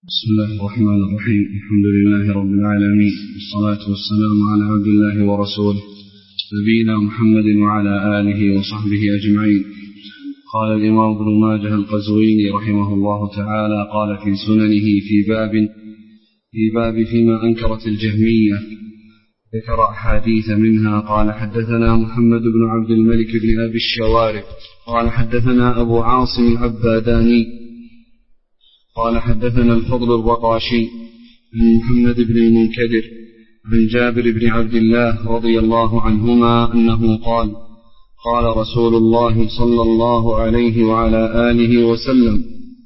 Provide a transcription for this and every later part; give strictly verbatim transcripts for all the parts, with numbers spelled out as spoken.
بسم الله الرحمن الرحيم. الحمد لله رب العالمين، والصلاة والسلام على عبد الله ورسوله نبينا محمد وعلى آله وصحبه أجمعين. قال الإمام ابن ماجه القزويني رحمه الله تعالى قال في سننه في باب في باب فيما أنكرت الجهمية، ذكر أحاديث منها. قال حدثنا محمد بن عبد الملك بن أبي الشوارب قال حدثنا أبو عاصم العباداني قال حدثنا الفضل الرقاشي عن محمد بن المنكدر عن جابر بن عبد الله رضي الله عنهما أنه قال قال رسول الله صلى الله عليه وعلى آله وسلم: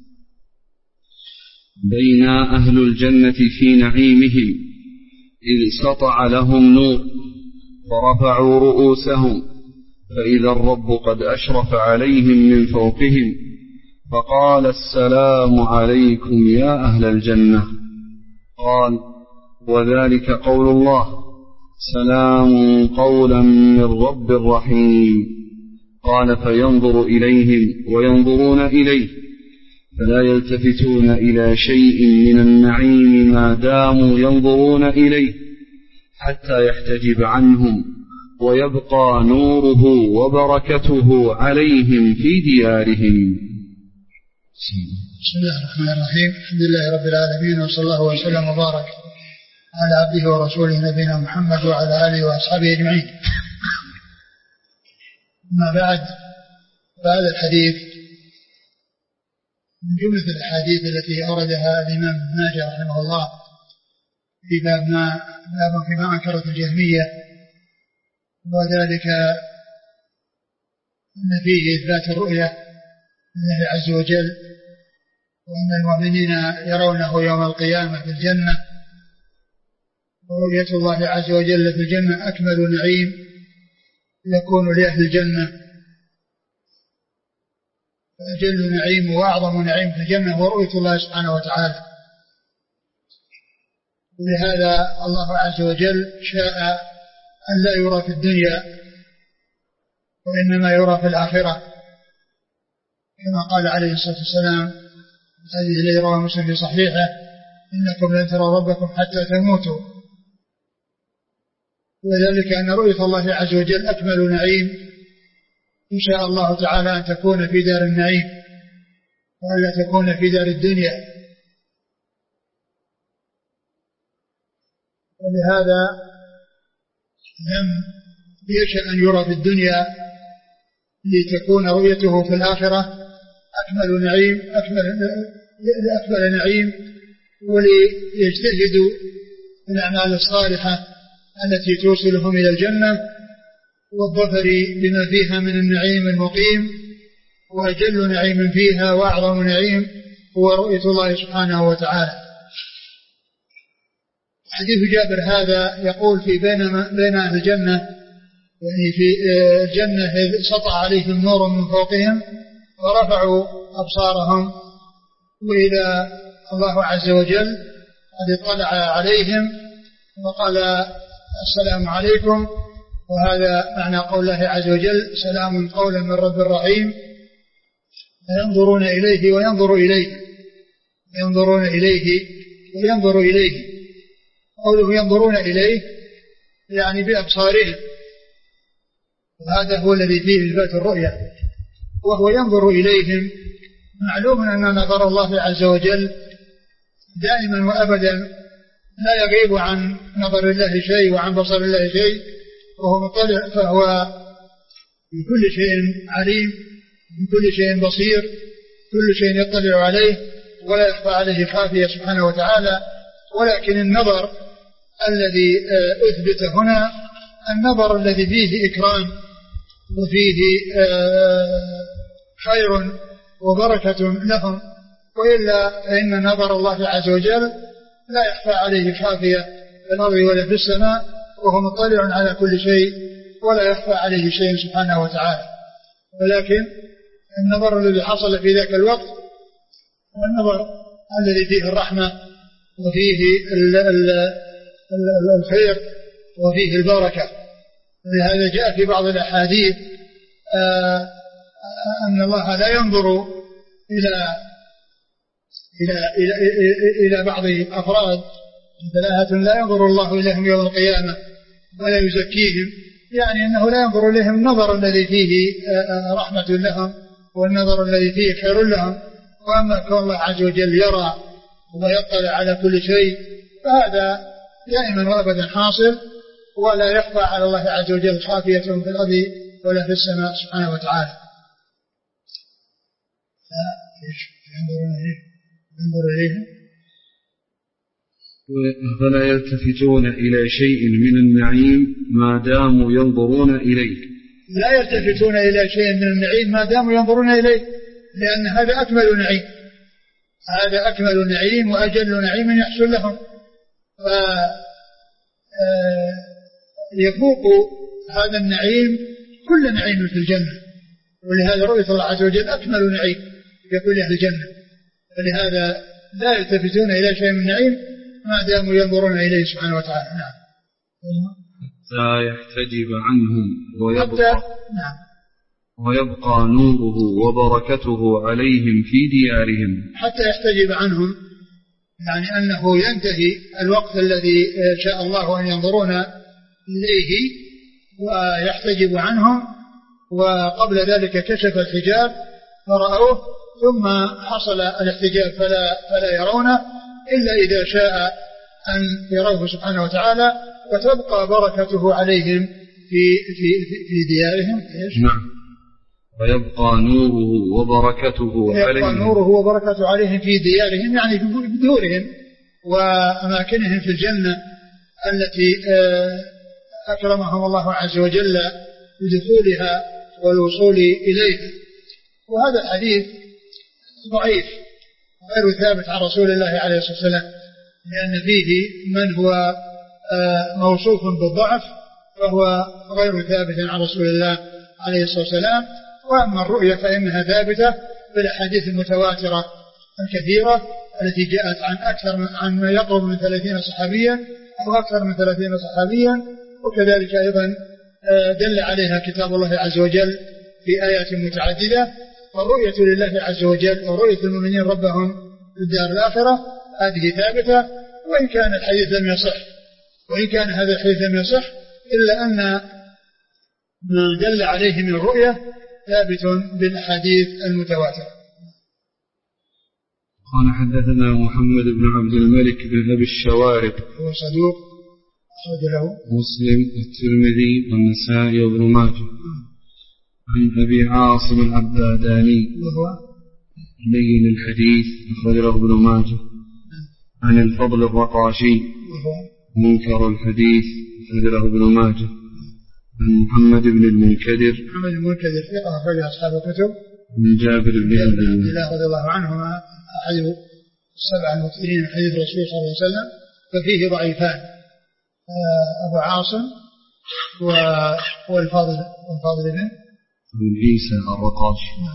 بين أهل الجنة في نعيمهم إذ سطع لهم نور فرفعوا رؤوسهم فإذا الرب قد أشرف عليهم من فوقهم فقال: السلام عليكم يا أهل الجنة. قال: وذلك قول الله: سلام قولا من رب رحيم. قال: فينظر إليهم وينظرون إليه فلا يلتفتون إلى شيء من النعيم ما داموا ينظرون إليه حتى يحتجب عنهم ويبقى نوره وبركته عليهم في ديارهم. بسم الله الرحمن الرحيم. الحمد لله رب العالمين، وصلى الله وسلم وبارك على عبده ورسوله نبينا محمد وعلى آله وأصحابه أجمعين. ما بعد، فهذا الحديث من جملة الأحاديث التي أوردها الإمام ابن ماجه رحمه الله في باب ما باب فيما أنكرت الجهمية، وذلك أن فيه إثبات الرؤية لله عز وجل، وأن المؤمنين يرونه يوم القيامة في الجنة، ورؤية الله عز وجل في الجنة أكمل نعيم يكون لأهل الجنة، فأجل نعيم وأعظم نعيم في الجنة هو رؤية الله سبحانه وتعالى. ولهذا الله عز وجل شاء أن لا يرى في الدنيا وإنما يرى في الآخرة، كما قال عليه الصلاة والسلام الحديث الذي رواه مسلم في صحيحه: إنكم لن تروا ربكم حتى تموتوا. وذلك أن رؤية الله عز وجل أكمل نعيم، إن شاء الله تعالى أن تكون في دار النعيم وألا تكون في دار الدنيا. ولهذا لم يشأ أن يرى في الدنيا لتكون رؤيته في الآخرة أكمل نعيم أكمل, أكمل نعيم، وليجتهدوا في الأعمال الصالحة التي توصلهم إلى الجنة والظفر بما فيها من النعيم المقيم. وأجل نعيم فيها وأعظم نعيم هو رؤية الله سبحانه وتعالى. حديث جابر هذا يقول في بين بين أهل الجنة، يعني في الجنة إذ سطع عليهم نور من فوقهم ورفعوا أبصارهم وإذا الله عز وجل قد اطلع عليهم وقال: السلام عليكم. وهذا معنى قول الله عز وجل: سلام قولا من رب رحيم. ينظرون إليه وينظر إليه ينظرون إليه وينظر إليه قوله ينظرون إليه يعني بأبصارهم، وهذا هو الذي فيه إثبات الرؤية، وهو ينظر إليهم. معلوم أن نظر الله عز وجل دائما وأبدا لا يغيب عن نظر الله شيء وعن بصر الله شيء، وهو مطلع، فهو بكل شيء عليم، بكل شيء بصير، كل شيء يطلع عليه ولا يخفى عليه خافية سبحانه وتعالى. ولكن النظر الذي أثبت هنا النظر الذي فيه إكرام وفيه خير وبركة لهم، وإلا فإن نظر الله عز وجل لا يخفى عليه خافية في الأرض ولا في السماء، وهو مطلع على كل شيء ولا يخفى عليه شيء سبحانه وتعالى. ولكن النظر الذي حصل في ذاك الوقت هو النظر الذي فيه الرحمة وفيه الخير وفيه البركة. لهذا جاء في بعض الأحاديث أن الله لا ينظر إلى إلى, إلى, إلى, إلى بعض الأفراد ثلاثة لا ينظر الله إليهم يوم القيامة ولا يزكيهم، يعني أنه لا ينظر إليهم النظر الذي فيه رحمة لهم والنظر الذي فيه خير لهم. وأما كون الله عز وجل يرى ويطلع على كل شيء فهذا دائما وأبدا حاصل، ولا يخفى على الله عز وجل خافية في الأرض ولا في السماء سبحانه وتعالى. ينظر إليه فلا يلتفتون إلى شيء من النعيم ما داموا ينظرون إليه. لا يلتفتون إلى شيء من النعيم ما داموا ينظرون إليه، لأن هذا أكمل نعيم، هذا أكمل نعيم وأجل نعيم يحصل لهم. فيفوق هذا النعيم كل نعيم في الجنة، ولهذا رؤية الله عز وجل أكمل نعيم يكون أهل الجنة. فلهذا لا يلتفتون إلى شيء من النعيم ما داموا ينظرون إليه سبحانه وتعالى. نعم. حتى يحتجب عنهم ويبقى, نعم. ويبقى نوره وبركته عليهم في ديارهم. حتى يحتجب عنهم يعني أنه ينتهي الوقت الذي شاء الله أن ينظرون إليه ويحتجب عنهم، وقبل ذلك كشف الحجاب فرأوه، ثم حصل الاحتجاب فلا, فلا يرونه إلا إذا شاء أن يروه سبحانه وتعالى، وتبقى بركته عليهم في, في, في ديارهم. نعم. ويبقى نوره وبركته عليهم نوره وبركته عليهم في ديارهم، يعني في دورهم وأماكنهم في الجنة التي أكرمهم الله عز وجل بدخولها والوصول إليها. وهذا الحديث ضعيف غير ثابت عن رسول الله عليه الصلاة والسلام، لأن فيه من هو موصوف بالضعف فهو غير ثابت عن رسول الله عليه الصلاة والسلام. وأما الرؤية فإنها ثابتة بالأحاديث المتواترة الكثيرة التي جاءت عن أكثر من عن ما يقرب من ثلاثين صحابيا أو أكثر من ثلاثين صحابيا، وكذلك أيضا دل عليها كتاب الله عز وجل في آيات متعددة. والرؤية لله عز وجل ورؤية المؤمنين ربهم في الدار الآخرة هذه ثابتة، وإن كان الحديث لم يصح وإن كان هذا الحديث لم يصح إلا أن ما دل عليه من الرؤية ثابت بالأحاديث المتواترة. قال حدثنا محمد بن عبد الملك بن أبي الشوارب هو صدوق أخرج له مسلم والترمذي والنسائي وابن ماجه. عن أبي عاصم العباداني وهو لين الحديث أخرج له ابن ماجه. عن الفضل الرقاشي وهو منكر الحديث أخرج له ابن ماجه. عن محمد بن المنكدر محمد بن المنكدر ثقة أخرج أصحاب الكتب. من جابر بن عبد الله رضي الله عنهما أحد السبع المكثرين من حديث الرسول صلى الله عليه وسلم، ففيه ضعيفان أبو عاصم والفاضل والفاضل بن من عيسى الرقاشي.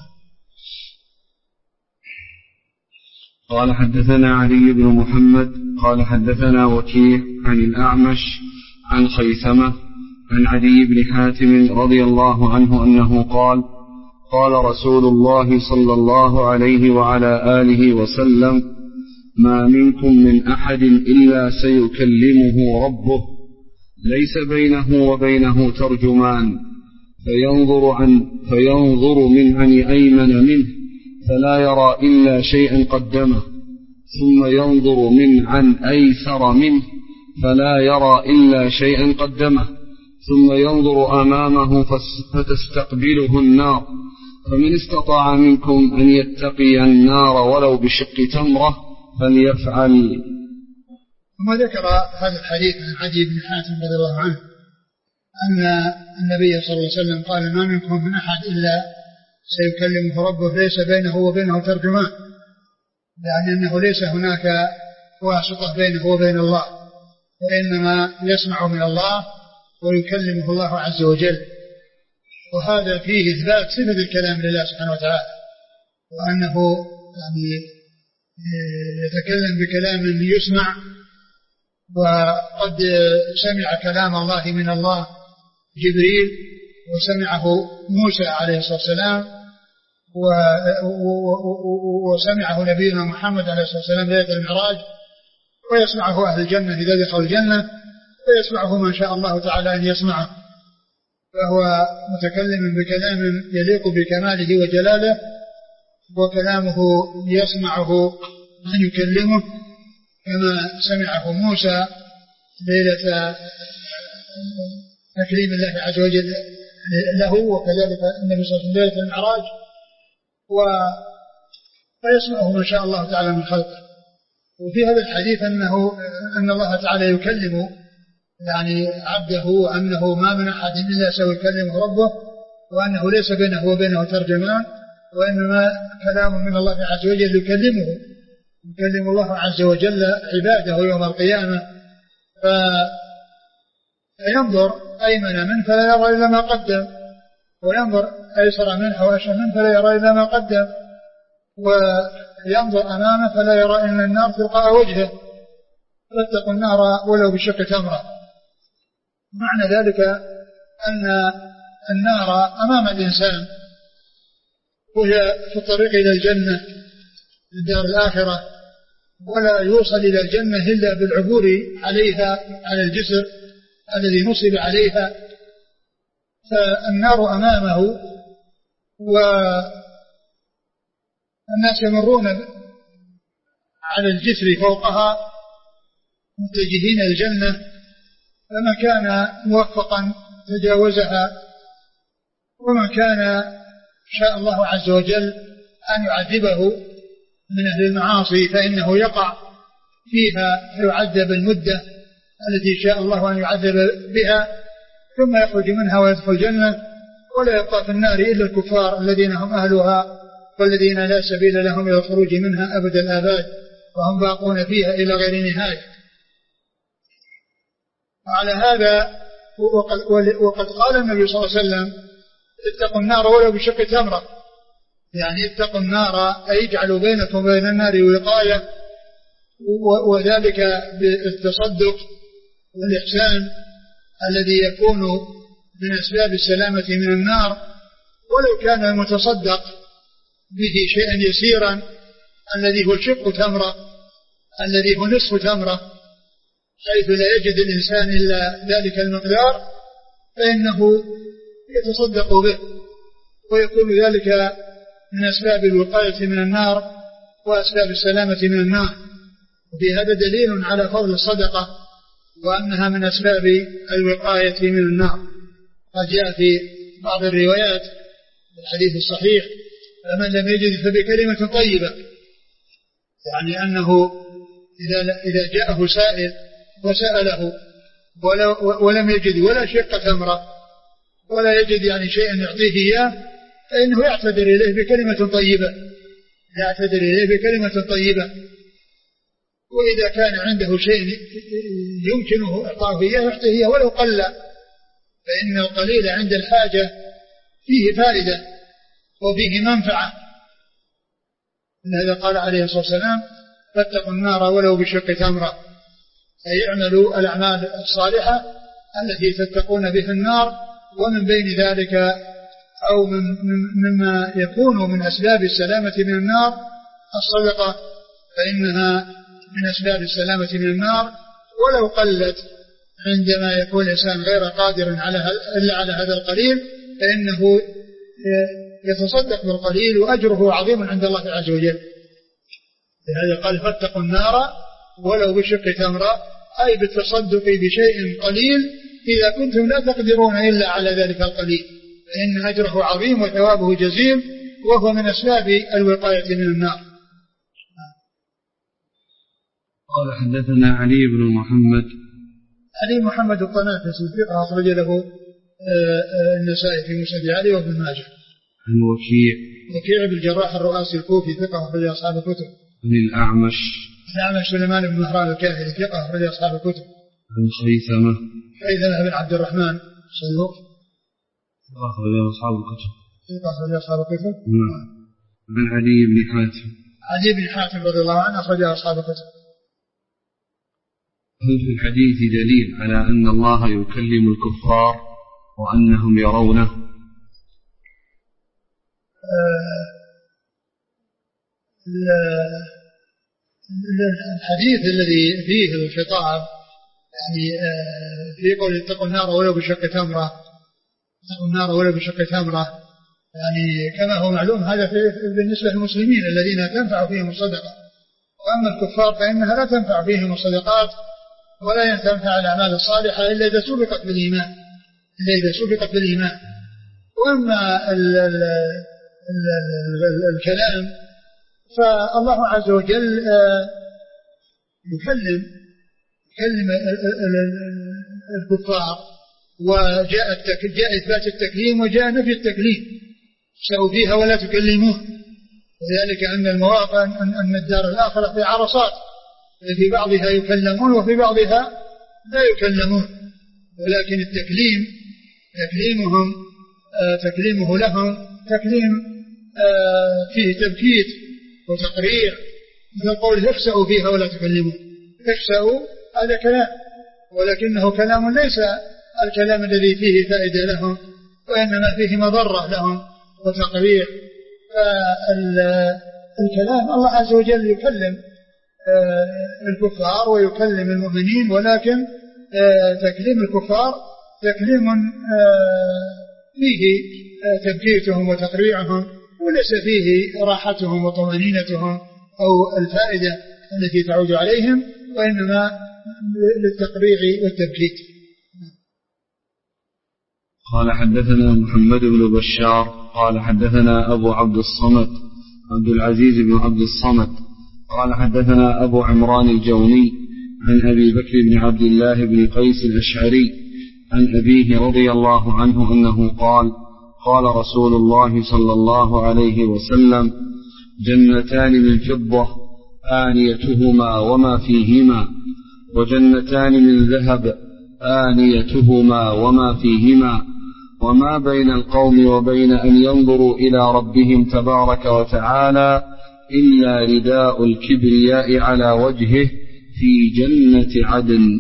قال حدثنا علي بن محمد قال حدثنا وكيع عن الأعمش عن خيثمة عن عدي بن حاتم رضي الله عنه أنه قال قال رسول الله صلى الله عليه وعلى آله وسلم ما منكم من أحد إلا سيكلمه ربه ليس بينه وبينه ترجمان فينظر, عن فينظر من عن أيمن منه فلا يرى إلا شيئا قدمه ثم ينظر من عن أيسر منه فلا يرى إلا شيئا قدمه ثم ينظر أمامه فتستقبله النار فمن استطاع منكم أن يتقي النار ولو بشق تمرة فليفعل. ثم ذكر هذا الحديث عن عدي بن حاتم رضي الله عنه أن النبي صلى الله عليه وسلم قال ما منكم من أحد إلا سيكلمه ربه ليس بينه وبينه ترجمان، يعني أنه ليس هناك واسطة بينه وبين الله، وإنما يسمع من الله ويكلمه الله عز وجل. وهذا فيه إثبات صفة الكلام لله سبحانه وتعالى، وأنه يعني يتكلم بكلام يسمع، وقد سمع كلام الله من الله جبريل وسمعه موسى عليه الصلاة والسلام وسمعه نبينا محمد عليه الصلاة والسلام ليلة المعراج، ويسمعه أهل الجنة إذا دخلوا الجنة، ويسمعه من شاء الله تعالى أن يسمعه، فهو متكلم بكلام يليق بكماله وجلاله، وكلامه يسمعه من يكلمه، كما سمعه موسى ليلة تكريم الله عز وجل له، وكذلك النبي صلى الله عليه وسلم ليلة المعراج، ويسمعه ما شاء الله تعالى من خلقه. وفي هذا الحديث أنه أن الله تعالى يكلم يعني عبده، وأنه ما من أحد إلا سيكلمه ربه، وأنه ليس بينه وبينه ترجمان، وإنما كلام من الله عز وجل يكلمه يكلم الله عز وجل عباده يوم القيامة، فينظر أيمن منه فلا يرى إلا ما قدم، وينظر أيسر منه وأشهر منه فلا يرى إلا ما قدم، وينظر أمامه فلا يرى إلا النار تلقاء وجهه، فاتقوا النار ولو بشق تمرة. معنى ذلك أن النار أمام الإنسان، وهي في الطريق إلى الجنة الدار الآخرة، ولا يوصل إلى الجنة إلا بالعبور عليها على الجسر الذي نصب عليها، فالنار أمامه، والناس يمرون على الجسر فوقها متجهين الجنة، فمن كان موفقا تجاوزها، ومن كان شاء الله عز وجل أن يعذبه من أهل المعاصي فإنه يقع فيها فيعذب المدة التي شاء الله أن يعذب بها، ثم يخرج منها ويدخل الجنة، ولا يبقى في النار إلا الكفار الذين هم أهلها، والذين لا سبيل لهم إلى الخروج منها أبد الآباد، وهم باقون فيها إلى غير نهاية. وعلى هذا وقد, وقد قال النبي صلى الله عليه وسلم اتقوا النار ولو بشق تمرة، يعني اتقوا النار أي اجعلوا بينكم وبين النار وقاية، وذلك بالتصدق والإحسان الذي يكون من أسباب السلامة من النار، ولو كان المتصدق به شيئا يسيرا الذي هو شق تمرة، الذي هو نصف تمرة، حيث لا يجد الإنسان إلا ذلك المقدار، فإنه يتصدق به، ويكون ذلك من أسباب الوقاية من النار وأسباب السلامة من النار. وفي هذا دليل على فضل الصدقة، وأنها من أسباب الوقاية من النار. قد جاء في بعض الروايات الحديث الصحيح فمن لم يجد فبكلمة طيبة، يعني أنه إذا إذا جاءه سائل وسأله ولم يجد ولا شق تمرة ولا يجد يعني شيئا يعطيه إياه، فإنه يعتذر إليه بكلمة طيبة يعتذر إليه بكلمة طيبة وإذا كان عنده شيء يمكنه إعطاه إياه يعطيه إياه ولو قل، فإن القليل عند الحاجة فيه فائدة وفيه منفعة. لهذا قال عليه الصلاة والسلام فاتقوا النار ولو بشق تمرة، أي اعملوا الأعمال الصالحة التي تتقون بها النار، ومن بين ذلك أو من مما يكون من أسباب السلامة من النار الصدقة، فإنها من أسباب السلامة من النار ولو قلت. عندما يكون الإنسان غير قادر على إلا على هذا القليل فإنه يتصدق بالقليل وأجره عظيم عند الله عز وجل. لهذا قال فاتقوا النار ولو بشق تمرة، أي بالتصدق بشيء قليل إذا كنتم لا تقدرون إلا على ذلك القليل، فإن أجره عظيم وثوابه جزيل، وهو من أسباب الوقاية من النار. قال حدثنا علي بن محمد علي محمد الطنافسي ثقة أخرج له النسائي في مسند علي وابن ماجه. عن وكيع وكيع بن الجراح الرؤاسي الكوفي ثقة أخرج أصحاب الكتب. عن الأعمش الأعمش سليمان بن مهران الكاهلي ثقة أخرج أصحاب الكتب. عن خيثمة خيثمة بن عبد الرحمن صدوق أخرج أصحاب الكتب. ثقة أخرج أصحاب الكتب. عن علي بن حاتم علي بن حاتم رضي الله عنه أخرج أصحاب الكتب. هل في الحديث دليل على أن الله يكلم الكفار وأنهم يرونه؟ آه الحديث الذي فيه الخطاب يعني في قول اتقوا النار ولو بشق تمرة، اتقوا النار ولو بشق تمرة، يعني كما هو معلوم هذا بالنسبة للمسلمين الذين تنفع فيهم الصدقة، وأما الكفار فإنها لا تنفع فيهم الصدقات ولا تنفع الأعمال الصالحة إلا إذا سبقت بالإيمان، إلا إذا سبقت بالإيمان. وأما ال ال ال ال الكلام فالله عز وجل يكلم يكلم الكفار، وجاء جاء إثبات التكليم وجاء نفي التكليم، سأوا فيها ولا تكلمون، وذلك أن المواقع أن الدار الآخرة في عرصات، في بعضها يكلمون وفي بعضها لا يكلمون، ولكن التكليم تكليمهم تكليمه لهم تكليم فيه تبكيت وتقريع، مثل قول اخسأوا فيها ولا تكلمون، اخسأوا هذا كلام، ولكنه كلام ليس الكلام الذي فيه فائدة لهم، وإنما فيه مضرة لهم وتقريع. فالكلام الله عز وجل يكلم الكفار ويكلم المؤمنين، ولكن تكليم الكفار تكليم فيه تبكيتهم وتقريعهم، وليس فيه راحتهم وطمأنينتهم أو الفائدة التي تعود عليهم، وإنما للتقريع والتبكيت. قال حدثنا محمد بن بشار قال حدثنا أبو عبد الصمد عبد العزيز بن عبد الصمد قال حدثنا أبو عمران الجوني عن أبي بكر بن عبد الله بن قيس الأشعري عن أبيه رضي الله عنه أنه قال قال رسول الله صلى الله عليه وسلم جنتان من فضة آنيتهما وما فيهما، وجنتان من ذهب آنيتهما وما فيهما، وما بين القوم وبين أن ينظروا إلى ربهم تبارك وتعالى إلا رداء الكبرياء على وجهه في جنة عدن.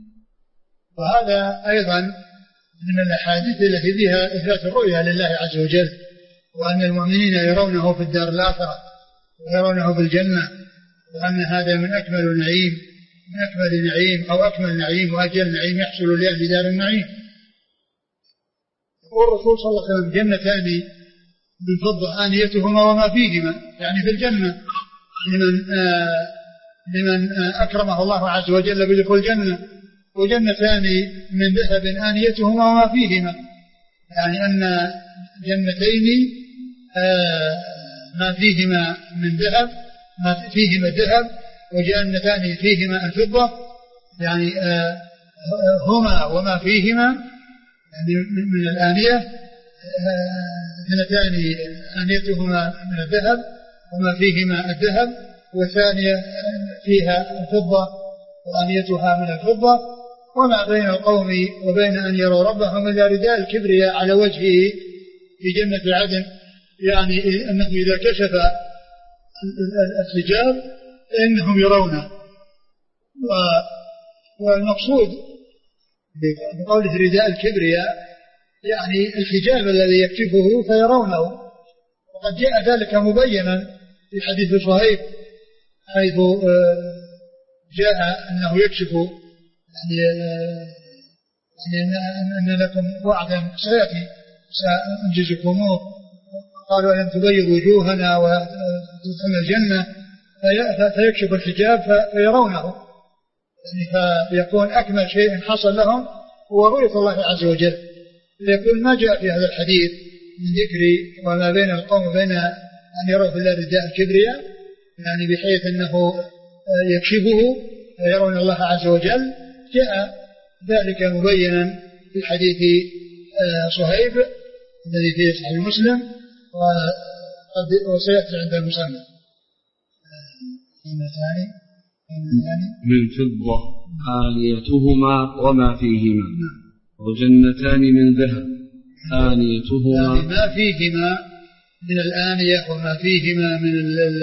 وهذا أيضا من الأحاديث التي فيها إثبات الرؤيا لله عز وجل، وأن المؤمنين يرونه في الدار الآخرة ويرونه في الجنة، وأن هذا من أكمل النعيم من أكمل النعيم أو أكمل نعيم وأجل نعيم يحصل لأهل دار النعيم. يقول الرسول صلى الله عليه وسلم جنتان من فضة آنيتهما وما فيهما، يعني في الجنة لمن, آه لمن آه أكرمه الله عز وجل بدخول الجنة، وجنتان من ذهب آنيتهما وما فيهما، يعني أن جنتين آه ما فيهما من ذهب ما فيهما الذهب، وجنتان فيهما الفضة، يعني آه هما وما فيهما يعني من الآنية جنتان آه آنيتهما من الذهب وما فيهما الذهب، والثانية فيها الفضة وآنيتها من الفضة، وما بين القوم وبين أن يروا ربهم إلا رداء الكبرياء على وجهه في جنة عدن، يعني أنه إذا كشف الحجاب إنهم يرونه. والمقصود بقوله رداء الكبرياء يعني الحجاب الذي يكشفه فيرونه، وقد جاء ذلك مبينا في حديث صهيب حيث جاء أنه يكشف يعني أن لكم وعدا سيأتي سأنجزكموه، قالوا ألم تبيض وجوهنا وتدخلنا الجنة، فيكشف الحجاب فيرونه، يعني فيكون أكمل شيء حصل لهم هو رؤية الله عز وجل. يقول ما جاء في هذا الحديث من ذكر وما بين القوم وبين أن يروا في الله رداء الكبرياء، يعني بحيث أنه يكشفه فيرون الله عز وجل، جاء ذلك مبينا في حديث صهيب الذي فيه صحيح مسلم وسيأتي عند المصنف. من فضة آنيتهما وما فيهما، وجنتان من ذهب آنيتهما يعني ما فيهما من الآنية وما فيهما من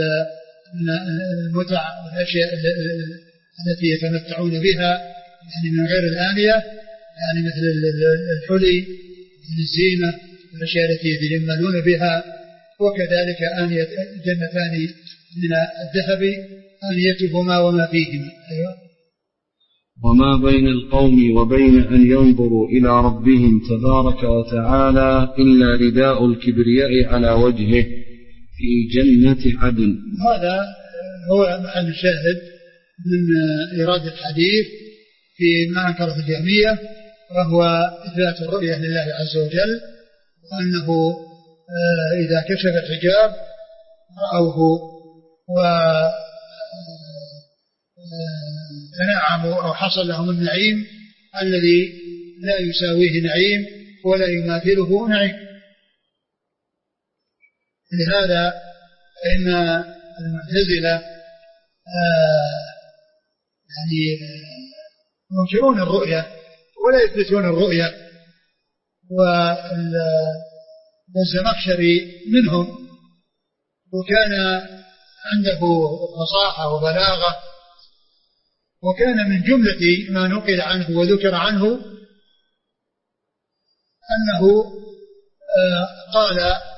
المتع والأشياء التي يتمتعون بها، يعني من غير الآنية، يعني مثل الحلي مثل الزينة والأشياء التي يتجملون بها، وكذلك آنية جنتان من الذهب آنيتهما وما فيهما. أيوة. وما بين القوم وبين أن ينظروا إلى ربهم تبارك وتعالى إلا رداء الكبرياء على وجهه في جنة عدن. هذا هو محل الشاهد من إيراد الحديث في ما أنكره الجهمية، وهو إثبات الرؤية لله عز وجل، وأنه إذا كشف الحجاب رأوه وتنعموا أو حصل لهم النعيم الذي لا يساويه نعيم ولا يماثله نعيم. لهذا إن المعتزلة يعني ينكرون الرؤية ولا يثبتون الرؤية، والزمخشري منهم، وكان عنده فصاحة وبلاغة، وكان من جملة ما نقل عنه وذكر عنه أنه قال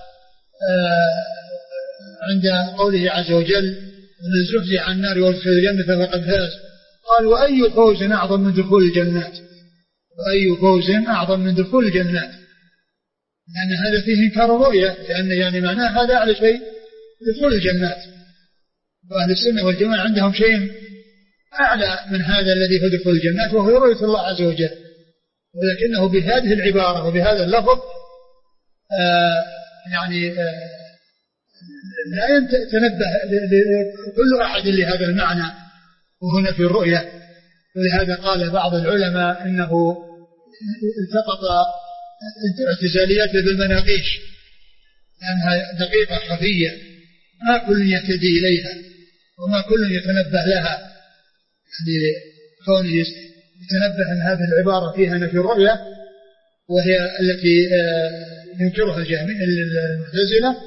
عند قوله عز وجل من زحزح عن النار وادخل الجنة فقد فاز، قال وأي فوز أعظم من دخول الجنات، وأي فوز أعظم من دخول الجنات، لأن هذا فيه إنكار الرؤية، لأن يعني معناه هذا على شيء دخول الجنات. وأهل السنة والجماعة عندهم شيء أعلى من هذا الذي في دخول الجنات، وهو رؤية الله عز وجل، ولكنه بهذه العبارة وبهذا اللفظ آه يعني آه لا يتنبه كل أحد لهذا المعنى وهنا في الرؤية. ولهذا قال بعض العلماء إنه التقط اعتزاليات بالمناقيش، لأنها دقيقة خفية ما كل يهتدي إليها وما كل يتنبه لها، يعني كونه يتنبه أن هذه العبارة فيها نفي الرؤية، وهي التي ينكرها الجهمية المعتزلة.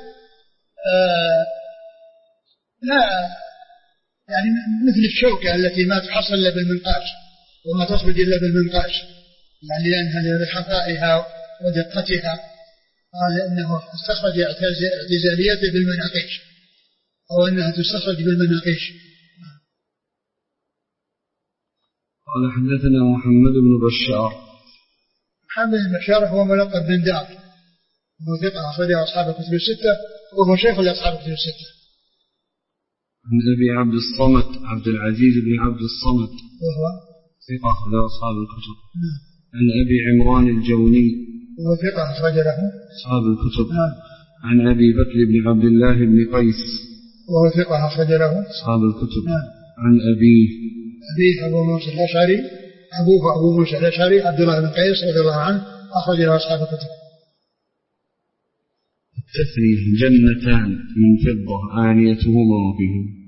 لا يعني مثل الشوكة التي ما تحصل إلا بالمنقاش وما تخرج إلا بالمنقاش، يعني لأنها لحقائها ودقتها، قال إنه استخرج اعتزاليته بالمناقيش، أو أنها تستخرج بالمناقيش. قال حدثنا محمد بن بشار. محمد بن بشار هو ملقب بن دار، هو ثقة أخرجه أصحاب الكتب الستة، وهو شيخ لأصحاب الكتب الستة. عن أبي عبد الصمد عبد العزيز بن عبد الصمد وهو ثقة أخرجه أصحاب الكتب. عن أبي عمران الجوني وهو ثقة أخرج له أصحاب الكتب. عن أبي بكر بن عبد الله بن قيس وهو ثقة أخرج له أصحاب الكتب. عن أبيه أبيه أبو موسى الأشعري أبوه أبو موسى الأشعري عبد الله بن قيس رضي الله عنه أخرج له أصحاب الكتب. تثني جنتان من فضة آنيتهما وفيهما.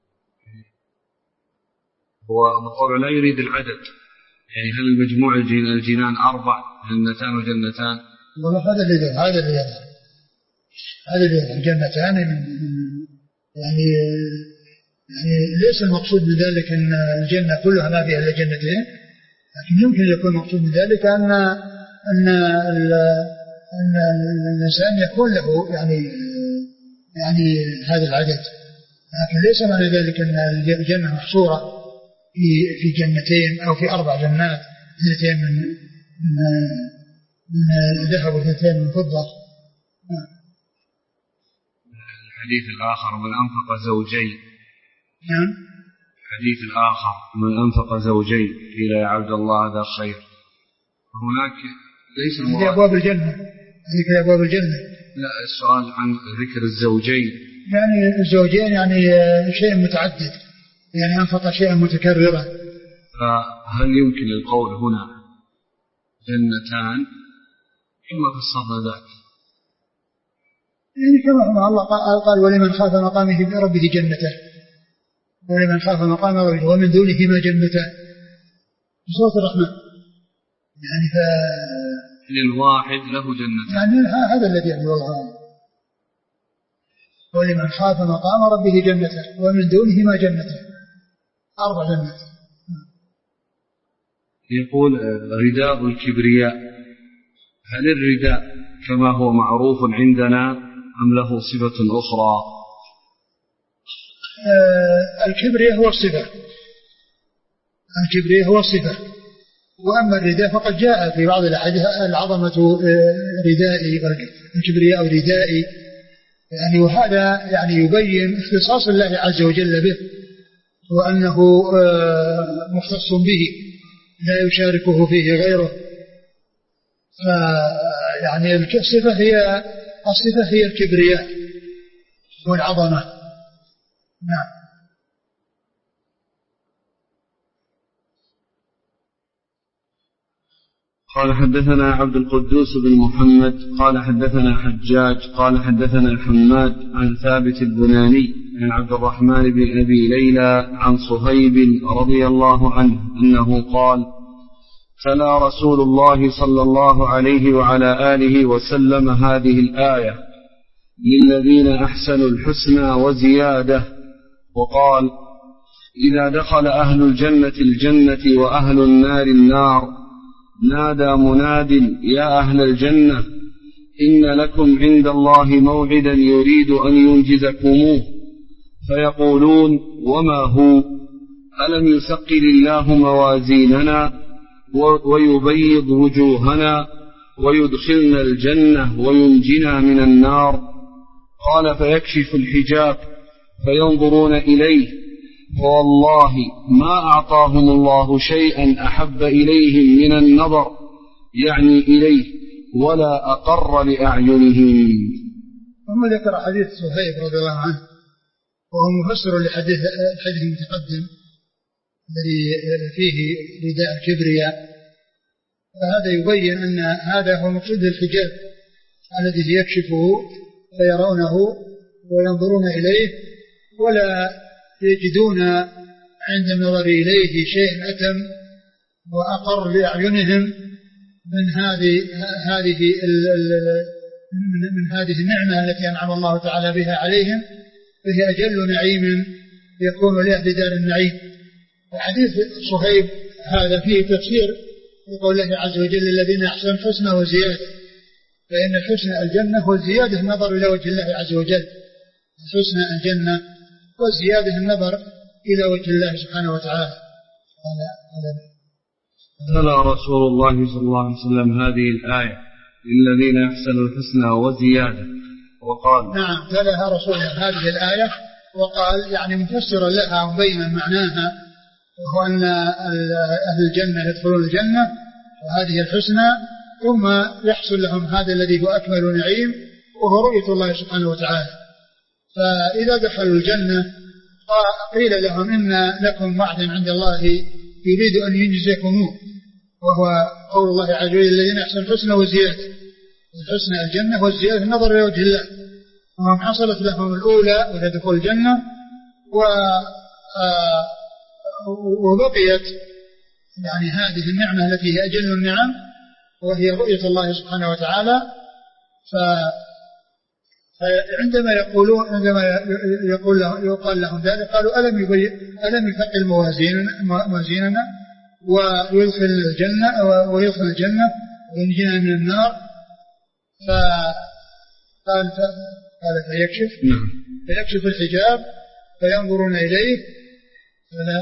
هو مقول لا يريد العدد، يعني هل المجموع الجنان أربع جنتان وجنتان؟ والله هذا اللي هذا اللي هذا اللي الجنتان من يعني يعني ليس المقصود من ذلك أن الجنة كلها ما فيها إلا جنتين، لكن يمكن يكون المقصود من ذلك أن أن أن الإنسان يكون له يعني يعني هذا العدد، لكن ليس معنى ذلك أن الجنة محصورة في في جنتين أو في أربع جنات، اثنتين من من من ذهب واثنتين من فضة. الحديث الآخر من أنفق زوجين. نعم. الحديث الآخر من أنفق زوجين قيل يا عبد الله هذا خير. هناك ليس المراد في أبواب الجنة، ذكر أبواب الجنة. لا، السؤال عن ذكر الزوجين، يعني الزوجين يعني شيء متعدد، يعني أنفق شيئا متكررا. فهل يمكن القول هنا جنتان كما فسرنا ذاك؟ يعني كما الله قال ولمن خاف مقامه ربه جنتان، ولمن خاف مقام ربه ومن دونهما جنتان في سورة الرحمن، يعني ف للواحد له جنتان، يعني هذا الذي يعني والله ولمن خاف مقام ربه جنتان ومن دونهما جنتان، أربع جنات. يقول رداء الكبرياء، هل الرداء كما هو معروف عندنا أم له صفة أخرى؟ آه الكبرياء هو الصفة، الكبرياء هو الصفة. وأما الرداء فقد جاء في بعض الأحاديث العظمة ردائي والكبرياء ردائي، يعني وهذا يعني يبين اختصاص الله عز وجل به، وأنه مختص به لا يشاركه فيه غيره. فيعني الصفة هي الصفة هي الكبرياء والعظمة. نعم. قال حدثنا عبد القدوس بن محمد قال حدثنا حجاج قال حدثنا حماد عن ثابت البناني عن عبد الرحمن بن أبي ليلى عن صهيب رضي الله عنه أنه قال: تلا رسول الله صلى الله عليه وعلى آله وسلم هذه الآية: للذين أحسنوا الحسنى وزيادة، وقال: إذا دخل أهل الجنة الجنة وأهل النار النار نادى مناد: يا أهل الجنة، إن لكم عند الله موعدا يريد أن ينجزكموه. فيقولون: وما هو؟ ألم يثقل الله موازيننا ويبيض وجوهنا ويدخلنا الجنة وينجنا من النار؟ قال: فيكشف الحجاب فينظرون إليه، فوالله ما أعطاهم الله شيئا أحب إليهم من النظر، يعني إليه، ولا أقر لأعينهم. ثم ذكر حديث صهيب رضي الله عنه، وهو مفسر لحديث الحديث المتقدم الذي فيه رداء الكبرياء. فهذا يبين أن هذا هو مقصود الحجاب الذي يكشفه فيرونه وينظرون إليه، ولا يجدون عند النظر إليه شيء أتم وأقر لأعينهم من هذه هذه من هذه النعمة التي أنعم الله تعالى بها عليهم، فهي أجل نعيم يكون لأهل دار النعيم. وحديث صهيب هذا فيه تفسير يقول الله عز وجل: الذين أحسنوا الحسنى وزيادة، فإن الحسنى الجنة والزيادة النظر إلى وجه الله عز وجل. الحسنى الجنة والزيادة النظر إلى وجه الله سبحانه وتعالى. تلا رسول الله صلى الله عليه وسلم هذه الآية: للذين أحسنوا الحسنى وزيادة، وقال: نعم، تلاها رسول الله هذه الآية وقال، يعني مفسرا لها ومبينا معناها، وهو أن أهل الجنة يدخلون الجنة وهذه الحسنى، ثم يحصل لهم هذا الذي هو أكمل نعيم وهو رؤية الله سبحانه وتعالى. فإذا دخلوا الجنة قيل لهم: إن لكم وعدا عند الله يريد أن ينجزكموه، وهو قول الله عز وجل: الذين أحسنوا الحسنى وزيادة. الحسنى الجنة والزيادة النظر إلى وجه الله، وهم حصلت لهم الأولى وهي دخول الجنة، وبقيت يعني هذه النعمة التي هي أجل النعم وهي رؤية الله سبحانه وتعالى. ف فعندما يقولون عندما يقول له يقال لهم ذلك قالوا: ألم يبين ألم يثقل موازيننا ويدخل الجنة ويدخل الجنة وينجينا من النار؟ فقال قال فيكشف فيكشف الحجاب فينظرون إليه فلا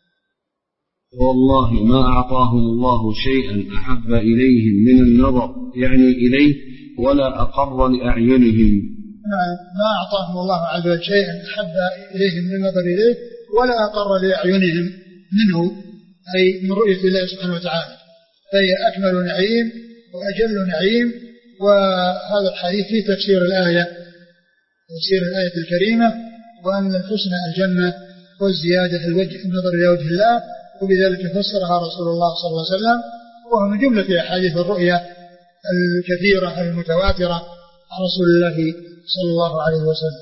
والله ما أعطاهم الله شيئا أحب إليهم من النظر، يعني إليه، ولا أقر لأعينهم. ما أعطاهم الله عز وجل شيئا أحب إليهم من النظر إليه ولا أقر لأعينهم منه، أي من رؤية الله سبحانه وتعالى، فهي أكمل نعيم وأجل نعيم. وهذا الحديث في تفسير الآية تفسير الآية الكريمة، وأن الحسنى الجنة والزيادة الوجه النظر إلى وجه الله، وبذلك فسرها رسول الله صلى الله عليه وسلم، وهو من جملة أحاديث الرؤيا الكثيرة المتواترة عن رسول الله صلى الله عليه وسلم.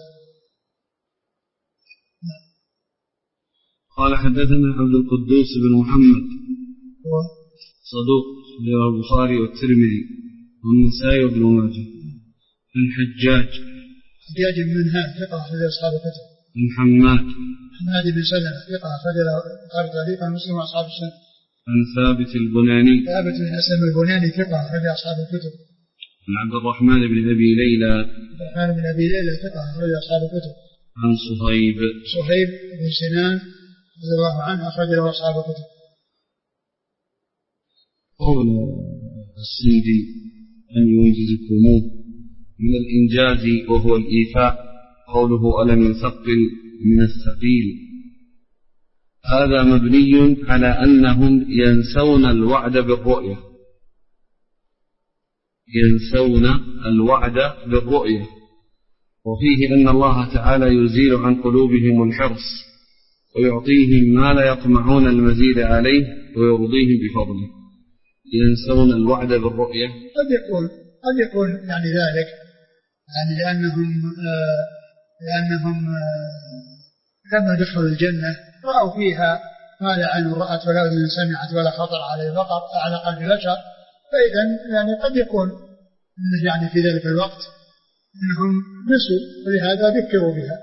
قال حدثنا عبد القدوس بن محمد صدوق رواه البخاري والترمذي والنسائي وابن ماجه. عن حجاج حجاج بن منهال ثقة أخرج أصحاب الكتب. عن حماد حماد بن سلمة ثقة أخرج البخاري تعليقا ومسلم وأصحاب السنة. عن ثابت البناني ثابت بن أسلم البناني ثقة أخرج أصحاب الكتب. عن عبد الرحمن بن أبي ليلى عبد الرحمن بن أبي ليلى ثقة أخرج أصحاب الكتب. عن صهيب صهيب بن سنان رضي الله عنه أخرج له أصحاب الكتب. قول السيدي أن ينجزكموه من الإنجاز وهو الإيفاء، قوله ألم يثقل من الثقيل، هذا مبني على أنهم ينسون الوعد بالرؤية، ينسون الوعد بالرؤية، وفيه أن الله تعالى يزيل عن قلوبهم الحرص ويعطيهم ما لا يطمعون المزيد عليه ويرضيهم بفضله. ينسون الوعد بالرؤية قد يكون قد يكون يعني ذلك يعني لأنهم آه لأنهم آه لما دخلوا الجنة رأوا فيها ما لا عين رأت ولا أذن سمعت ولا خطر على بقر على قلب بشر، فإذا يعني قد يكون يعني في ذلك الوقت أنهم نسوا ولهذا ذكروا بها.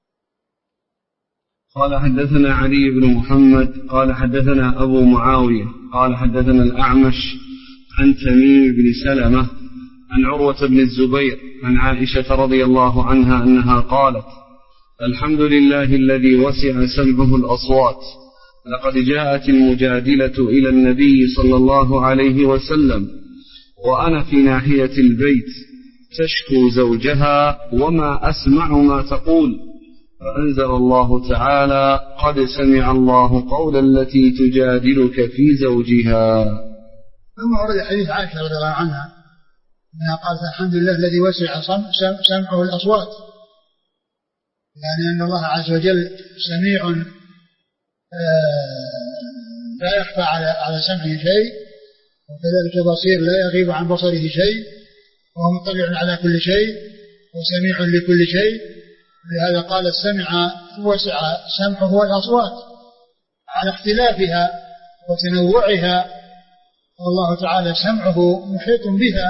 قال حدثنا علي بن محمد قال حدثنا أبو معاوية قال حدثنا الأعمش عن تميم بن سلمة عن عروة بن الزبير عن عائشة رضي الله عنها أنها قالت: الحمد لله الذي وسع سمعه الأصوات، لقد جاءت المجادلة إلى النبي صلى الله عليه وسلم وأنا في ناحية البيت تشكو زوجها وما أسمع ما تقول، فأنزل الله تعالى: قد سمع الله قول التي تجادلك في زوجها. ثم ورد حديث عائشة رضي الله عنها أنها قالت: الحمد لله الذي وسع سمعه الأصوات، يعني أن الله عز وجل سميع لا يخفى على على سمعه شيء، وكذلك بصير لا يغيب عن بصره شيء، وهو مطلع على كل شيء وسميع لكل شيء. لهذا قال: السمع وسع سمعه الأصوات على اختلافها وتنوعها، والله تعالى سمعه محيط بها،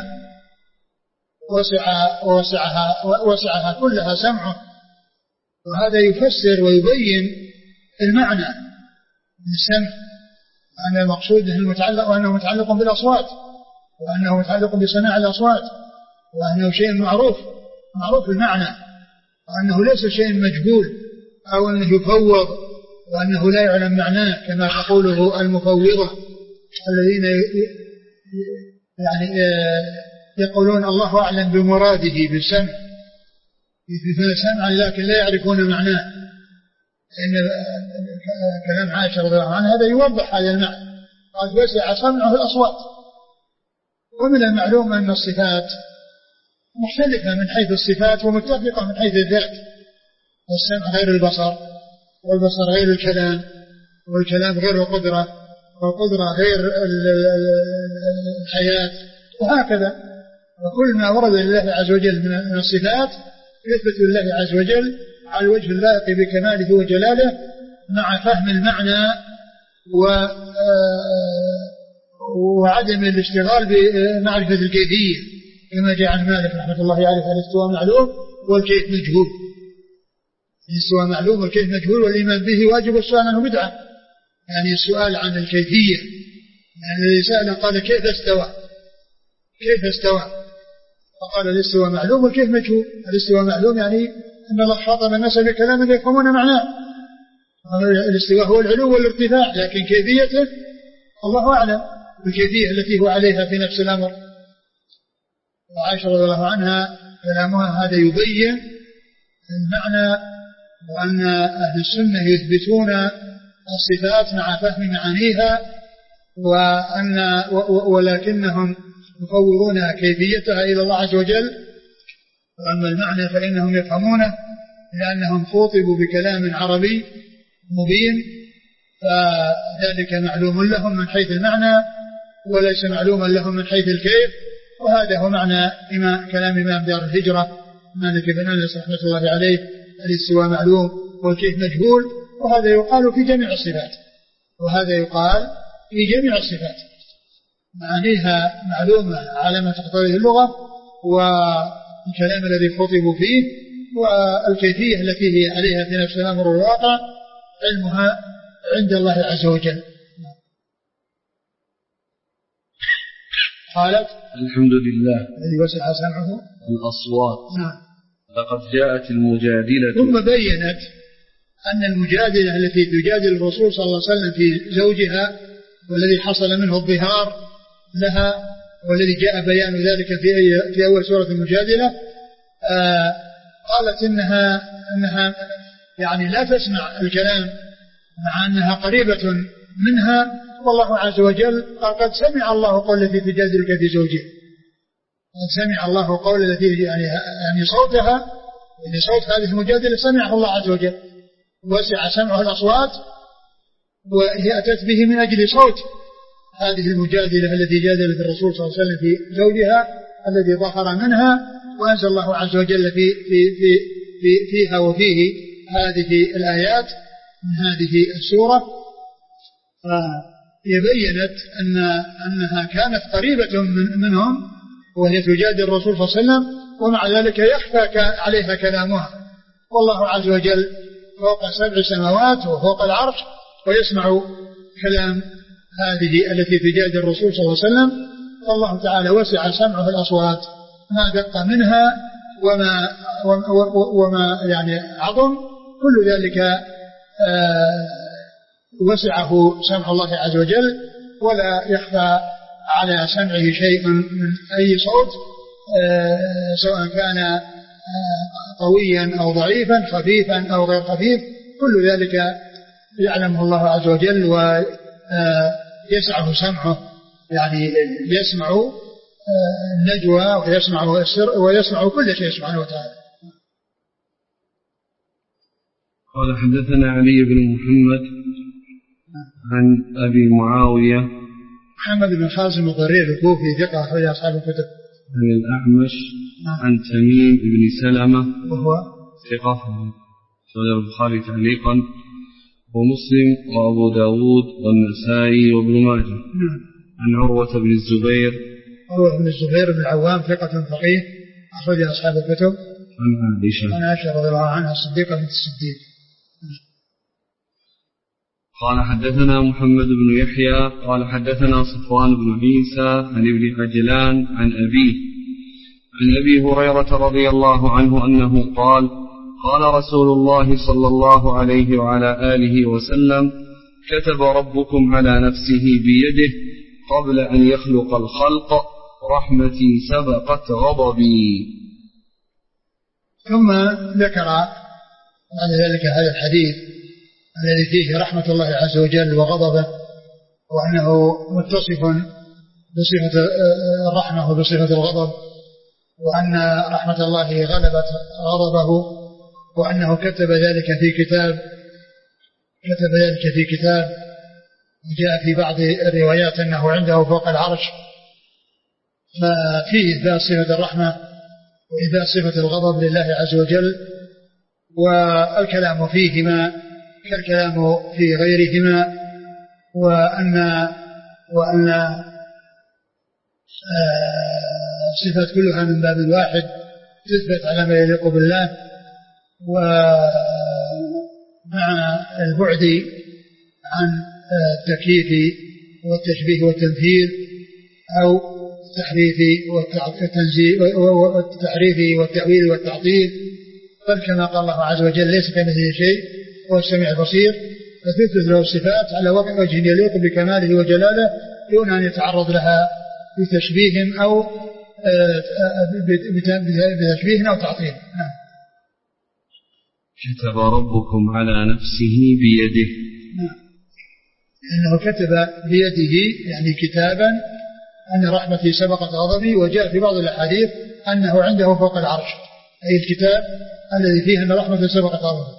وسع وسعها وسعها كلها سمعه، وهذا يفسر ويبين المعنى من السمع، أن المقصود المتعلق وأنه متعلق بالأصوات، وأنه متعلق بسماع الأصوات، وأنه شيء معروف معروف المعنى، وأنه ليس شيء مجهول أو أنه يفوض وأنه لا يعلم معناه كما تقوله المفوضة الذين يعني يقولون الله أعلم بمراده بالسمع، يثبتون السمع لكن لا يعرفون معناه. إن كلام عائشة رضي الله عنها هذا يوضح هذا المعنى، قد وسع سمعه الأصوات. ومن المعلوم أن الصفات مختلفة من حيث الصفات ومتفقة من حيث الذات، والسمع غير البصر، والبصر غير الكلام، والكلام غير القدرة، والقدرة غير الحياة، وهكذا. وكل ما ورد لله عز وجل من الصفات يثبت لله عز وجل على الوجه اللائق بكماله وجلاله، مع فهم المعنى وعدم الاشتغال بمعرفة الكيفية، كما جاء عن مالك رحمة الله عليه: الاستواء معلوم والكيف مجهول. الاستواء معلوم والكيف مجهول، والإيمان به واجب والسؤال عنه بدعة. يعني السؤال عن الكيفية، يعني الذي سأل قال: كيف استوى؟ كيف استوى؟ فقال: الاستواء معلوم والكيف مجهول. الاستواء معلوم يعني أن الله خاطب الناس بكلام يفهمون معناه. الاستواء هو العلو والارتفاع، لكن كيفيته الله أعلم بالكيفية التي هو عليها في نفس الأمر. وعائشة رضي الله عنها كلامها هذا يبين المعنى، وأن أهل السنة يثبتون الصفات مع فهم معانيها، وأن ولكنهم يفوضون كيفيتها إلى الله عز وجل. وأما المعنى فإنهم يفهمونه لأنهم خوطبوا بكلام عربي مبين، فذلك معلوم لهم من حيث المعنى وليس معلوما لهم من حيث الكيف. وهذا هو معنى إمام كلام إمام دار الهجرة مالك بن أنس رحمة الله عليه: الاستواء معلوم والكيف مجهول. وهذا يقال في جميع الصفات، وهذا يقال في جميع الصفات، معانيها معلومة على ما تقتضيه اللغة والكلام الذي خطبوا فيه، والكيفية التي هي عليها في نفس الأمر والواقع علمها عند الله عز وجل. قالت الحمد لله الذي وسع سمعه الأصوات. نعم. لقد جاءت المجادلة. ثم بينت أن المجادلة التي تجادل الرسول صلى الله عليه وسلم في زوجها والذي حصل منه الظهار لها والذي جاء بيان ذلك في في أول سورة المجادلة، آه قالت إنها إنها يعني لا تسمع الكلام مع أنها قريبة منها، والله عز وجل قال قد سمع الله قول التي تجادلك في زوجها. قد سمع الله قول التي يعني يعني صوتها يعني صوت هذه المجادلة سمعه الله عز وجل، وسع سمعه الأصوات، وهي أتت به من أجل صوت هذه المجادلة التي جادلت الرسول صلى الله عليه وسلم في زوجها الذي ظهر منها، وأنزل الله عز وجل في في في, في فيها وفيه هذه الآيات من هذه السورة. فبينت أن أنها كانت قريبة من منهم وهي تجادل الرسول صلى الله عليه وسلم، ومع ذلك يخفى عليها كلامها، والله عز وجل فوق سبع سماوات وفوق العرش ويسمع كلام هذه التي تجادل الرسول صلى الله عليه وسلم. فالله تعالى وسع سمعه الأصوات ما دق منها وما وما يعني عظم، كل ذلك آه وسعه سمع الله عز وجل، ولا يخفى على سمعه شيء من أي صوت، آه سواء كان آه قويا أو ضعيفا، خفيفا أو غير خفيف، كل ذلك يعلمه الله عز وجل ويسعه سمعه، يعني يسمع النجوى ويسمع السر ويسمع كل شيء سبحانه وتعالى. قال حدثنا علي بن محمد عن أبي معاوية محمد بن خازم الضرير الكوفي ثقة أخرج أصحاب الكتب. عن الأعمش عن تميم بن سلمة وهو ثقة أخرج البخاري تعليقا ومسلم وأبو داود والنسائي وابن ماجه. عن عروة بن الزبير عروة بن الزبير بن العوام ثقة فقيه أخرج أصحاب الكتب. عن عائشة عن عائشة رضي الله عنها الصديقة بنت الصديق. قال حدثنا محمد بن يحيى قال حدثنا صفوان بن عيسى عن ابن عجلان عن أبيه عن أبي هريرة رضي الله عنه أنه قال قال رسول الله صلى الله عليه وعلى آله وسلم كتب ربكم على نفسه بيده قبل أن يخلق الخلق رحمتي سبقت غضبي. ثم ذكر بعد ذلك هذا الحديث الذي فيه رحمة الله عز وجل وغضبه، وأنه متصف بصفة الرحمة وبصفة الغضب، وأن رحمة الله غلبت غضبه، وأنه كتب ذلك في كتاب كتب ذلك في كتاب وجاء في بعض الروايات أنه عنده فوق العرش، ففيه إثبات صفة الرحمة وإثبات صفة الغضب لله عز وجل، والكلام فيهما كالكلام في غيرهما، وأن وأن صفات كلها من باب واحد تثبت على ما يليق بالله، ومع البعد عن التكييف والتشبيه والتمثيل أو التحريف والتحريف والتأويل والتعطيل، بل كما قال الله عز وجل ليس كمثله شيء هو السميع البصير، فتثبت له الصفات على وجه يليق بكماله وجلاله دون أن يتعرض لها بتشبيه أو بتشبيه أو تعطيل. كتب ربكم على نفسه بيده. إنه كتب بيده يعني كتابا أن رحمتي سبقت غضبي، وجاء في بعض الأحاديث أنه عنده فوق العرش، أي الكتاب الذي فيه أن رحمته سبقت غضبي.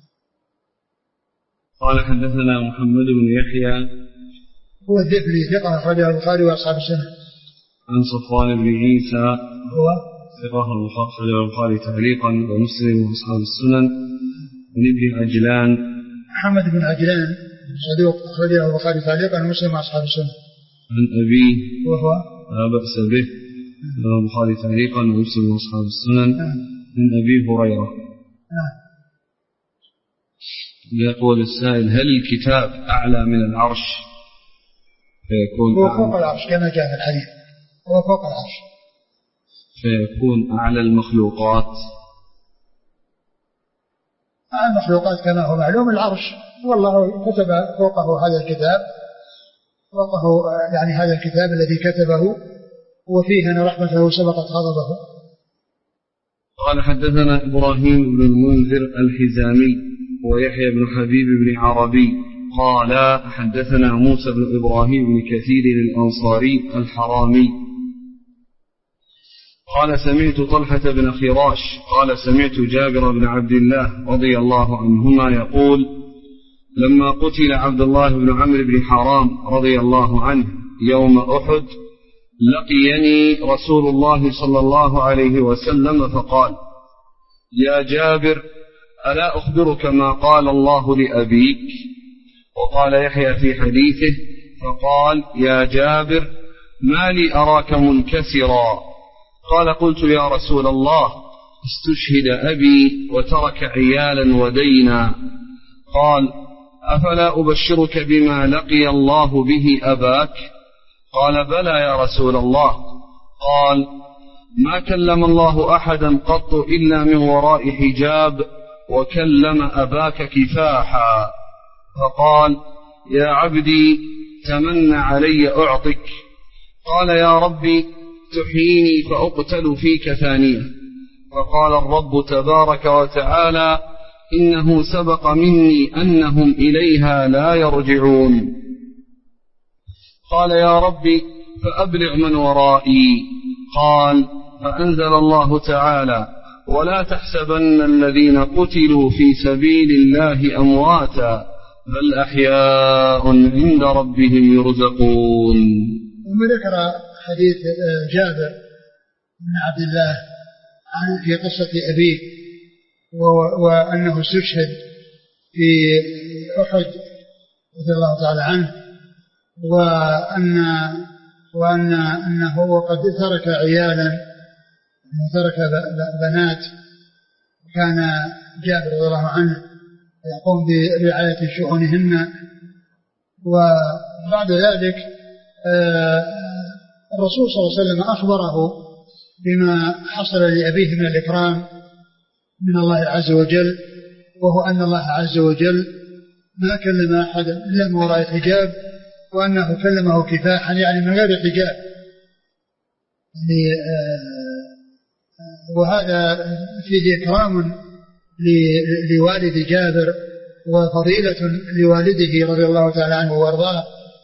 قال حدثنا محمد بن يحيى هو الذبلي ثقة أخرجه البخاري وأصحاب السنة. عن صفوان بن عيسى هو ثقة أخرجه البخاري تعليقا ومسلم وأصحاب السنن. عن ابن عجلان محمد بن عجلان صدوق أخرجه البخاري تعليقا ومسلم وأصحاب السنن. عن أبيه وهو لا بأس به البخاري تعليقا ومسلم وأصحاب السنن. من أبي هريرة. يقول السائل هل الكتاب أعلى من العرش فيكون هو فوق العرش كما جاء في الحديث، هو فوق العرش. فيكون أعلى المخلوقات. أعلى المخلوقات كما هو معلوم العرش، والله كتب فوقه هذا الكتاب، فوقه يعني هذا الكتاب الذي كتبه، وفيه أن رحمته سبقت غضبه. قال حدثنا إبراهيم بن المنذر الحزامي ويحيى بن حبيب بن عربي قال حدثنا موسى بن إبراهيم بن كثير الأنصاري الحرامي قال سمعت طلحة بن خراش قال سمعت جابر بن عبد الله رضي الله عنهما يقول لما قتل عبد الله بن عمرو بن حرام رضي الله عنه يوم أحد لقيني رسول الله صلى الله عليه وسلم فقال يا جابر ألا أخبرك ما قال الله لأبيك؟ وقال يحيى في حديثه فقال يا جابر ما لي أراك منكسرا؟ قال قلت يا رسول الله استشهد أبي وترك عيالا ودينا. قال أفلا أبشرك بما لقي الله به أباك؟ قال بلى يا رسول الله. قال ما كلم الله أحدا قط إلا من وراء حجاب وكلم أباك كفاحا. فقال يا عبدي تمن علي أعطك. قال يا ربي تحييني فأقتل فيك ثانية. فقال الرب تبارك وتعالى إنه سبق مني أنهم إليها لا يرجعون. قال يا ربي فأبلغ من ورائي. قال فأنزل الله تعالى ولا تحسبن الذين قتلوا في سبيل الله أمواتا بل أحياء عند ربهم يرزقون. ثم ذكر حديث جابر بن عبد الله عن في قصة أبيه وأنه استشهد في أحد رضي الله تعالى عنه، وأن وأن أنه وقد ترك عيالا وترك بنات، كان جابر رضي الله عنه يقوم برعاية شؤونهن. وبعد ذلك الرسول صلى الله عليه وسلم أخبره بما حصل لأبيه من الإكرام من الله عز وجل، وهو أن الله عز وجل ما كلم أحد إلا من وراء حجاب، وأنه كلمه كفاحا يعني من غير حجاب. يعني وهذا فيه إكرام لوالد جابر وفضيلة لوالده رضي الله تعالى عنه وارضاه.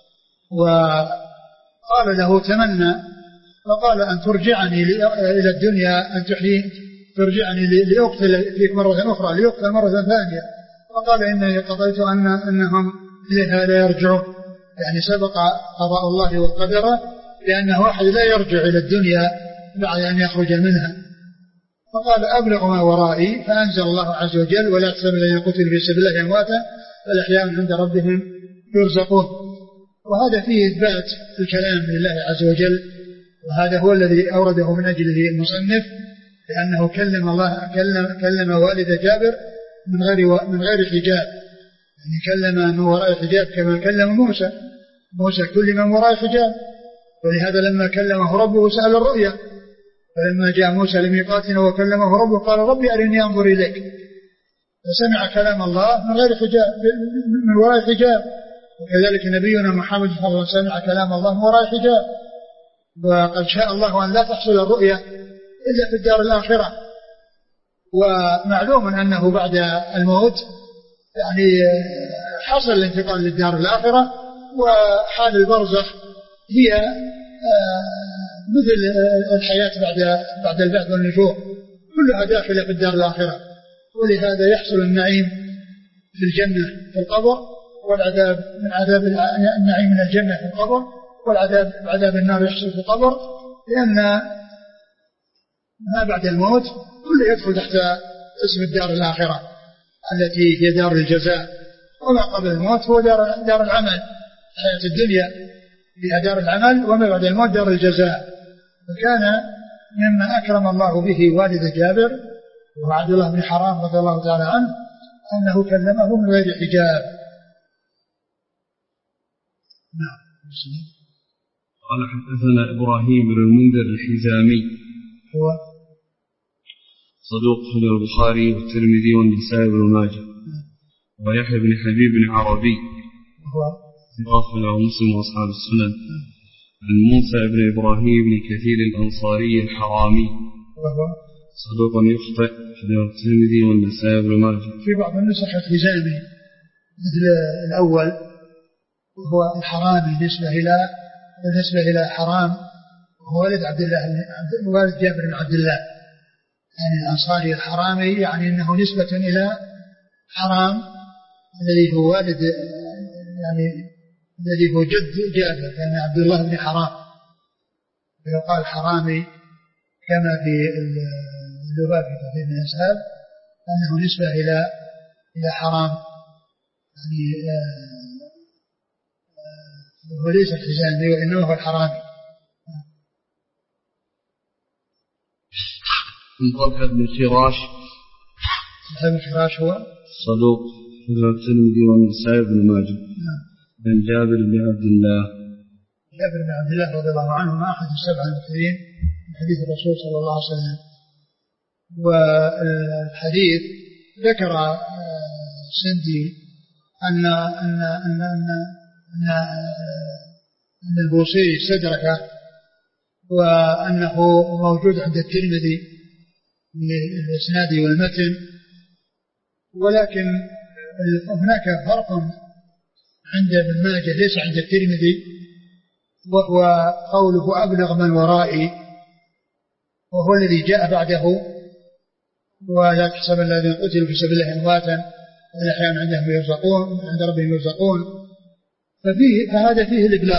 وقال له تمنى، فقال أن ترجعني إلى الدنيا، أن تحيي ترجعني لأقتل فيك مرة أخرى، ليقتل مرة ثانية. وقال إني قضيت أن أنهم إليها لا يرجعون، يعني سبق قضاء الله وقدره لأنه واحد لا يرجع إلى الدنيا بعد أن يخرج منها. فقال أبلغ ما ورائي، فأنزل الله عز وجل ولا تحسبن الذين قتلوا في سبيل الله أمواتا بل أحياء عند ربهم يرزقون. وهذا فيه إثبات الكلام لله عز وجل، وهذا هو الذي أورده من أجله المصنف، لأنه كلم الله كلم, كلم والد جابر من غير من غير حجاب، يعني كلم من وراء حجاب كما كلم موسى. موسى كلم من وراء حجاب، ولهذا لما كلمه ربه سأل الرؤيا، فلما جاء موسى لميقاتنا وكلمه ربه قال ربي أرني أنظر إليك، فسمع كلام الله من غير حجاب من وراء حجاب. وكذلك نبينا محمد صلى الله عليه وسلم سمع كلام الله من وراء حجاب. وقد شاء الله أن لا تحصل الرؤيا إلا في الدار الآخرة. ومعلوم أنه بعد الموت يعني حصل الانتقال للدار الآخرة، وحال البرزخ هي مثل الحياة بعد بعد البعث والنشور، كلها داخلة في الدار الآخرة. ولهذا يحصل النعيم في الجنة في القبر، والعذاب من عذاب النعيم من الجنة في القبر، والعذاب عذاب النار يحصل في القبر، لأن ما بعد الموت كله يدخل تحت اسم الدار الآخرة التي هي دار الجزاء. وما قبل الموت هو دار, دار العمل، حياة الدنيا فيها دار العمل، وما بعد الموت دار الجزاء. فكان مما أكرم الله به والد جابر وعبد الله بن حرام رضي الله تعالى عنه أنه كلمه من غير حجاب. نعم. قال حدثنا إبراهيم بن المنذر الحزامي هو صدوق في البخاري والترمذي والنسائي بن ماجه. ويحيى بن حبيب بن عربي هو ثقة له مسلم وأصحاب السنن. عن موسى بن إبراهيم بن كثير الأنصاري الحرامي وهو صدوق يخطئ في الترمذي والنسائي بن ماجه. في بعض النسخ الحزامي مثل الأول وهو الحرامي نسبة إلى بالنسبة إلى حرام وهو والد عبد الله والد جابر بن عبد الله يعني الأنصاري الحرامي يعني أنه نسبة إلى حرام الذي هو والد يعني الذي هو جد جابر يعني عبد الله بن حرام يقال حرامي كما في اللغة في كثير من الأسهاب أنه نسبة إلى إلى حرام يعني هو ليس الحزامي وإنما هو الحرامي. من طلحة بن خراش طلحة بن خراش هو صدوق في الترمذي والنسائي بن ماجه. عن جابر بن عبد الله جابر بن عبد الله رضي الله عنه أحد السبعة المكثرين من حديث الرسول صلى الله عليه وسلم. والحديث ذكر سندي أن أن أن أن أن, أن البوصيري استدركه وأنه موجود عند الترمذي من الإسناد والمتن ولكن هناك فرق عند ابن ماجه ليس عند الترمذي وهو قوله أبلغ من ورائي وهو الذي جاء بعده ولا تحسب الذين قتلوا في سبيل الله أمواتا بل أحياء عندهم يرزقون عند ربهم يرزقون ففيه فهذا فيه الإبلاغ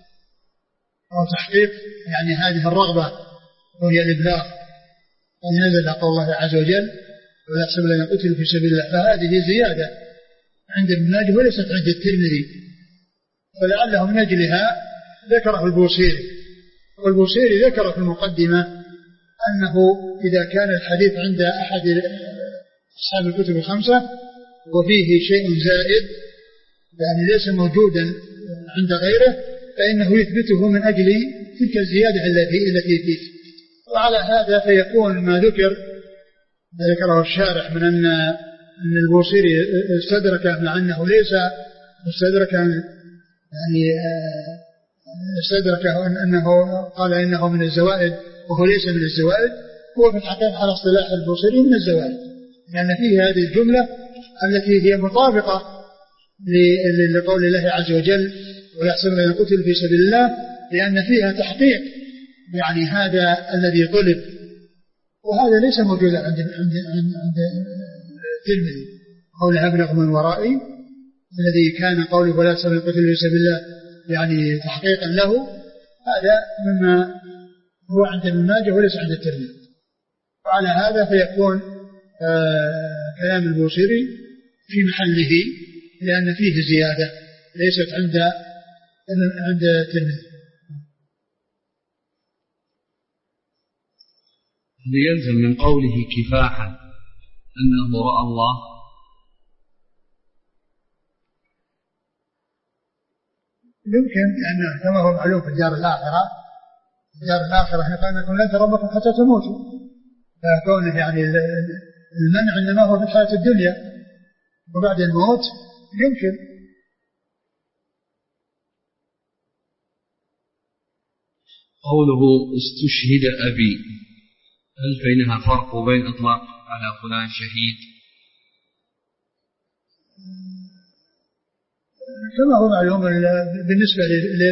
أو تحقيق يعني هذه الرغبة وهي الإبلاغ أن ينزل قول الله عز وجل ولا تحسب الذين قتلوا في سبيل الله فهذه زيادة عند ابن ماجه وليست عند الترمذي فلعله من أجلها ذكره البوصيري والبوصيري ذكر في المقدمة أنه إذا كان الحديث عند أحد أصحاب الكتب الخمسة وفيه شيء زائد يعني ليس موجودا عند غيره فإنه يثبته من أجل تلك الزيادة التي التي فيه. وعلى هذا فيكون ما ذكر ما ذكره الشارح من أن أن البوصيري استدرك مع أنه ليس مستدركا يعني استدركه أنه قال إنه من الزوائد وهو ليس من الزوائد هو في الحقيقة على اصطلاح البوصيري من الزوائد لأن فيه هذه الجملة التي هي مطابقة لقول الله عز وجل ولا يحسبن الذين قتلوا في سبيل الله لأن فيها تحقيق يعني هذا الذي طلب وهذا ليس موجودا عند عند عند الترمذي قوله أبلغ من ورائي الذي كان قوله ولا يحسبن الذين قتلوا في سبيل الله يعني تحقيقا له هذا مما هو عند ابن ماجه وليس عند الترمذي. وعلى هذا فيكون آه كلام البوصيري في محله لأن فيه زيادة ليست عند عند الترمذي. ليلزم من قوله كفاحا أنه رأى الله يمكن لأنه كما هو معلوم في الدار الآخرة الدار الآخرة احنا قلنا لكم لن تربكم حتى تموتوا فكونه يعني المنع إنما هو في الحياة الدنيا وبعد الموت يمكن. قوله استشهد أبي هل بينها فرق بين إطلاق على فلان شهيد كما هو معلوم بالنسبة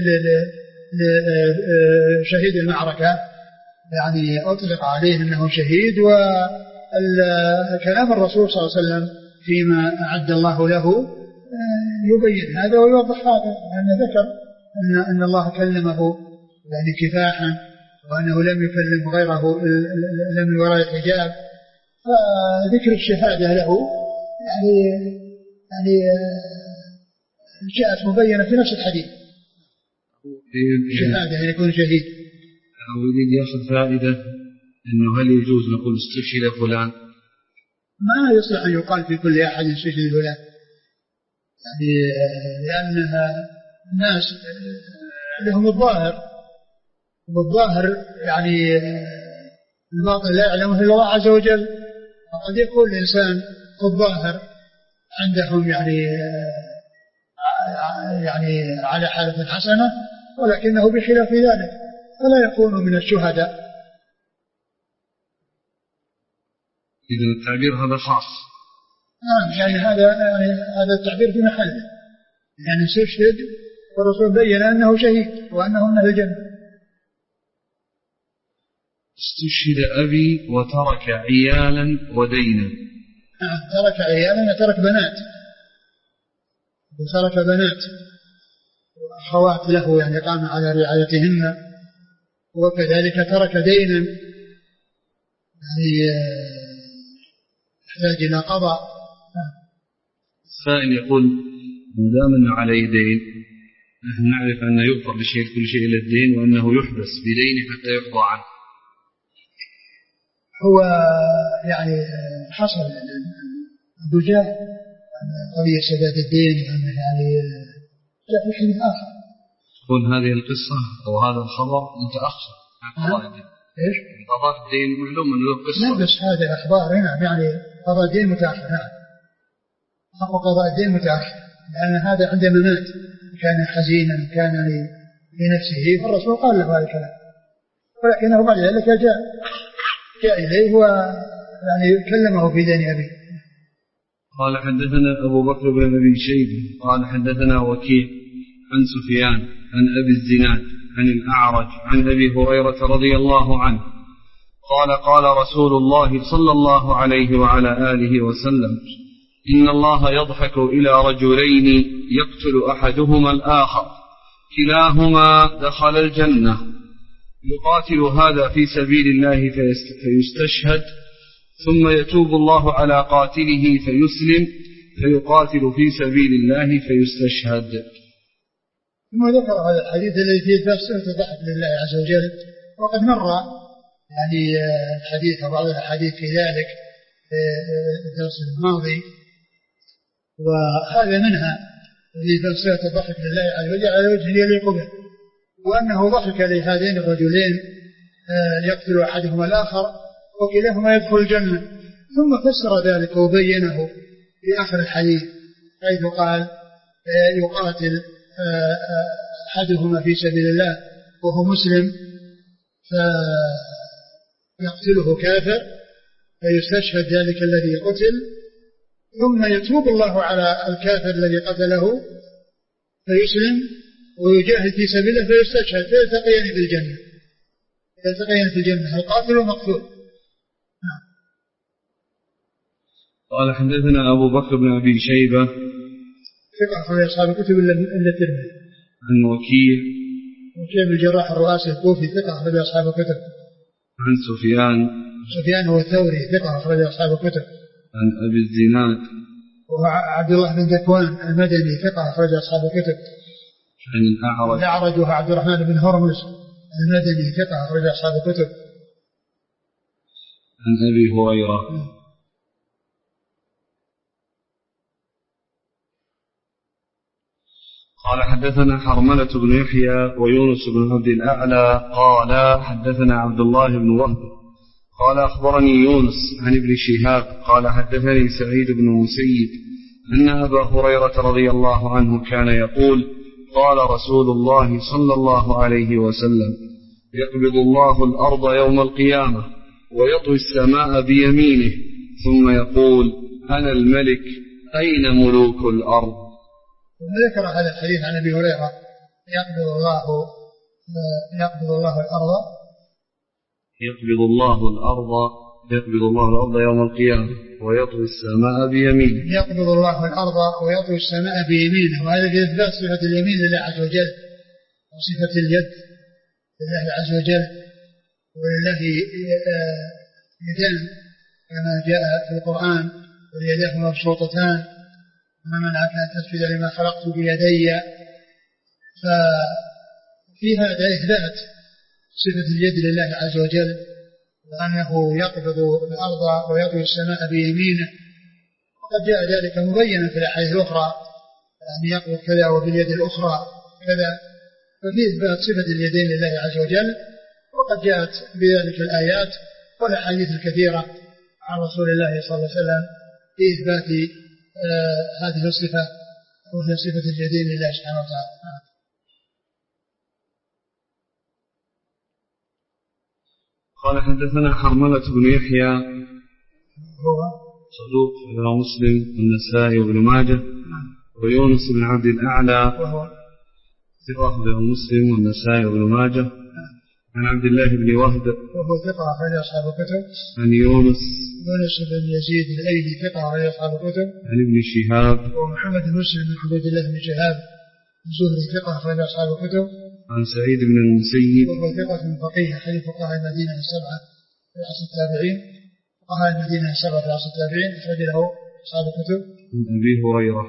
لشهيد المعركة يعني أطلق عليه أنه شهيد وكلام الرسول صلى الله عليه وسلم فيما أعد الله له يبين هذا ويوضح هذا لأنه ذكر أن, أن الله كلمه يعني كفاحا وأنه لم يكلم غيره لم وراء الحجاب فذكر الشهادة له يعني يعني جاءت مبينة في نفس الحديث شهادة يعني يكون شهيد. أريد يأخذ فائدة أنه هل يجوز نقول استشهد فلان ما يصلح أن يقال في كل أحد استشهد فلان يعني لأنها الناس لهم الظاهر والظاهر يعني الباطن لا يعلمه إلا الله عز وجل. وقد يكون الإنسان الظاهر عندهم يعني يعني على حالة حسنة ولكنه بخلاف ذلك فلا يكون من الشهداء. إذن التعبير هذا خاص. نعم يعني هذا يعني هذا التعبير في محله، يعني استشهد والرسول بين أنه شهيد وأنه من الجنة. استشهد أبي وترك عيالا ودينا. نعم ترك عيالا وترك بنات، وترك بنات وأخوات له يعني قام على رعايتهن، وكذلك ترك دينا يعني يحتاج إلى قضاء. السائل يقول ما دام أنه عليه دين، نحن نعرف أنه يغفر لشيء كل شيء إلى الدين وأنه يحبس بدينه حتى يقضى عنه. هو يعني حصل أبو جهل قضية سداد الدين وأنه يعني جاء في حين آخر. تكون هذه القصة أو هذا الخبر متأخر عن قضاء الدين. إيش؟ قضاء الدين معلوم أنه قصة. لا بس هذا الأخبار هنا يعني قضاء الدين متأخر. نعم. حق قضاء الدين متأخر لأن هذا عندما مات كان حزينا كان لنفسه فالرسول قال له هذا الكلام، ولكنه بعد ذلك جاء جاء إليه ويعني كلمه في دين أبيه. قال حدثنا أبو بكر بن أبي شيبة قال حدثنا وكيع عن سفيان عن أبي الزناد عن الأعرج عن أبي هريرة رضي الله عنه قال قال رسول الله صلى الله عليه وعلى آله وسلم إن الله يضحك إلى رجلين يقتل أحدهما الآخر كلاهما دخل الجنة يقاتل هذا في سبيل الله فيستشهد ثم يتوب الله على قاتله فيسلم فيقاتل في سبيل الله فيستشهد. ثم ذكر هذا الحديث الذي فيه تفسير الضحك لله عز وجل، وقد مر يعني الحديث أو بعض الحديث في ذلك الدرس الماضي، وهذا منها لتفسير الضحك لله عز وجل على وجه يليق به، وأنه ضحك لهذين الرجلين يقتل أحدهما الآخر وكلاهما يدخل الجنة، ثم فسر ذلك وبينه في آخر الحديث حيث قال يقاتل أحدهما في سبيل الله وهو مسلم فيقتله كافر فيستشهد ذلك الذي قتل ثم يتوب الله على الكافر الذي قتله فيسلم ويجاهد في سبيل الله فيستشهد فيلتقيان في الجنة يلتقيان في الجنة القاتل والمقتول. قال حدثنا أبو بكر بن أبي شيبة ثقة أخرج أصحاب الكتب إلا الترمذي. عن وكيع وكيع بن الجراح الرؤاسي الكوفي ثقة أخرج أصحاب الكتب. عن سفيان سفيان هو الثوري ثقة أخرج أصحاب الكتب. عن أبي الزناد وهو عبد الله بن ذكوان المدني ثقة أخرج أصحاب الكتب. عن الأعرج الأعرج وهو عبد الرحمن بن هرمز المدني ثقة أخرج أصحاب الكتب. عن أبي هريرة قال حدثنا حرملة بن يحيى ويونس بن عبد الأعلى قال حدثنا عبد الله بن وهب قال أخبرني يونس عن ابن شهاب قال حدثني سعيد بن مسيب أن أبا هريرة رضي الله عنه كان يقول قال رسول الله صلى الله عليه وسلم يقبض الله الأرض يوم القيامة ويطوي السماء بيمينه ثم يقول أنا الملك أين ملوك الأرض. وذكر هذا الحديث عن أبي هريرة يقبض الله يقبض الله الأرض يقبض الله الأرض يقبض الله الأرض يوم القيامة ويطوي السماء بيمينه يقبض الله الأرض ويطوي السماء بيمينه، وهذا في إثبات صفة اليمين لله عز وجل وصفة اليد لله عز وجل، ولله يدان كما جاء في القرآن واليداه مبسوطتان ما منعك أن تسجد لما خلقت بيدي. ففي هذا إثبات صفة اليد لله عز وجل وأنه يقبض الأرض ويطوي السماء بيمينه، وقد جاء ذلك مبينا في الأحاديث الأخرى يعني يقبض كذا وباليد الأخرى كذا، ففي إثبات صفة اليدين لله عز وجل وقد جاءت بذلك الآيات والأحاديث الكثيرة عن رسول الله صلى الله عليه وسلم في إثبات آه هذه الصفة وهي صفة اليدين لله سبحانه وتعالى. قال حدثنا حرملة بن يحيى هو صدوق رواه مسلم والنسائي وابن ماجه، ويونس بن عبد الأعلى وهو ثقة رواه مسلم والنسائي وابن ماجه، عن عبد الله بن وهب وهو ثقة أخرج أصحاب الكتب، عن يونس يونس بن يزيد الأيلي ثقة أخرج أصحاب الكتب، عن ابن شهاب ومحمد بن مسلم بن عبيد الله بن شهاب الزهري ثقة أخرج أصحاب الكتب، عن سعيد بن المسيب وهو ثقة فقيه حديث فقهاء المدينة السبعة في عصر التابعين، فقهاء المدينة السبعة في عصر التابعين أخرج له أصحاب الكتب. عن أبي هريرة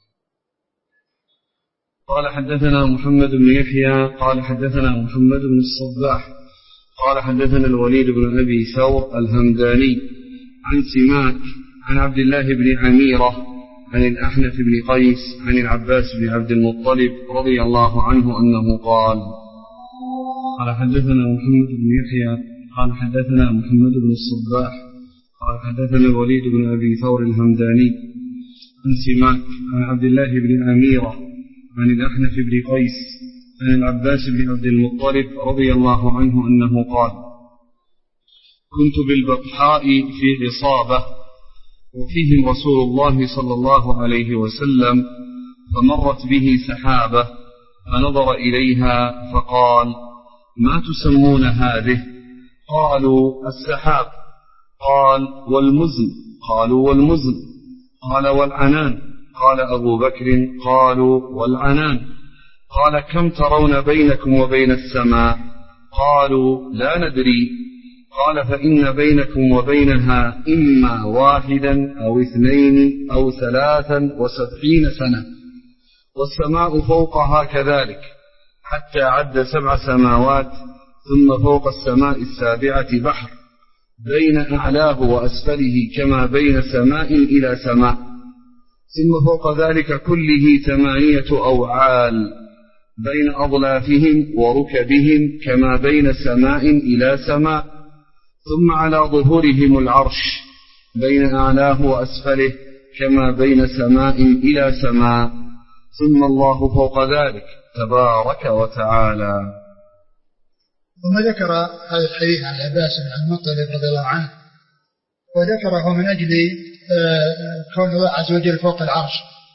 قال حدثنا محمد بن يحيى قال حدثنا محمد بن الصباح قال حدثنا الوليد بن أبي ثور الهمداني عن سماك عن عبد الله بن عميرة عن الأحنف بن قيس عن العباس بن عبد المطلب رضي الله عنه أنه قال قال حدثنا محمد بن يحيى قال حدثنا محمد بن الصباح قال حدثنا الوليد بن أبي ثور الهمداني عن سماك عن عبد الله بن عميرة عن الأحنف بن قيس عن العباس بن عبد المطلب رضي الله عنه أنه قال كنت بالبطحاء في عصابة وفيهم رسول الله صلى الله عليه وسلم فمرت به سحابة فنظر إليها فقال ما تسمون هذه؟ قالوا السحاب. قال والمزن؟ قالوا والمزن. قال والعنان؟ قال أبو بكر قالوا والعنان. قال كم ترون بينكم وبين السماء؟ قالوا لا ندري. قال فإن بينكم وبينها إما واحدا أو اثنين أو ثلاثا وسبعين سنة، والسماء فوقها كذلك، حتى عد سبع سماوات، ثم فوق السماء السابعة بحر بين أعلاه وأسفله كما بين سماء إلى سماء، ثم فوق ذلك كله ثمانية أوعال بين أضلافهم وركبهم كما بين سماء إلى سماء، ثم على ظهورهم العرش بين أعلاه وأسفله كما بين سماء إلى سماء، ثم الله فوق ذلك تبارك وتعالى. ثم ذكر هذا الحديث عن العباس بن المطلب رضي الله عنه، وذكره من أجل كون الله عز وجل فوق العرش،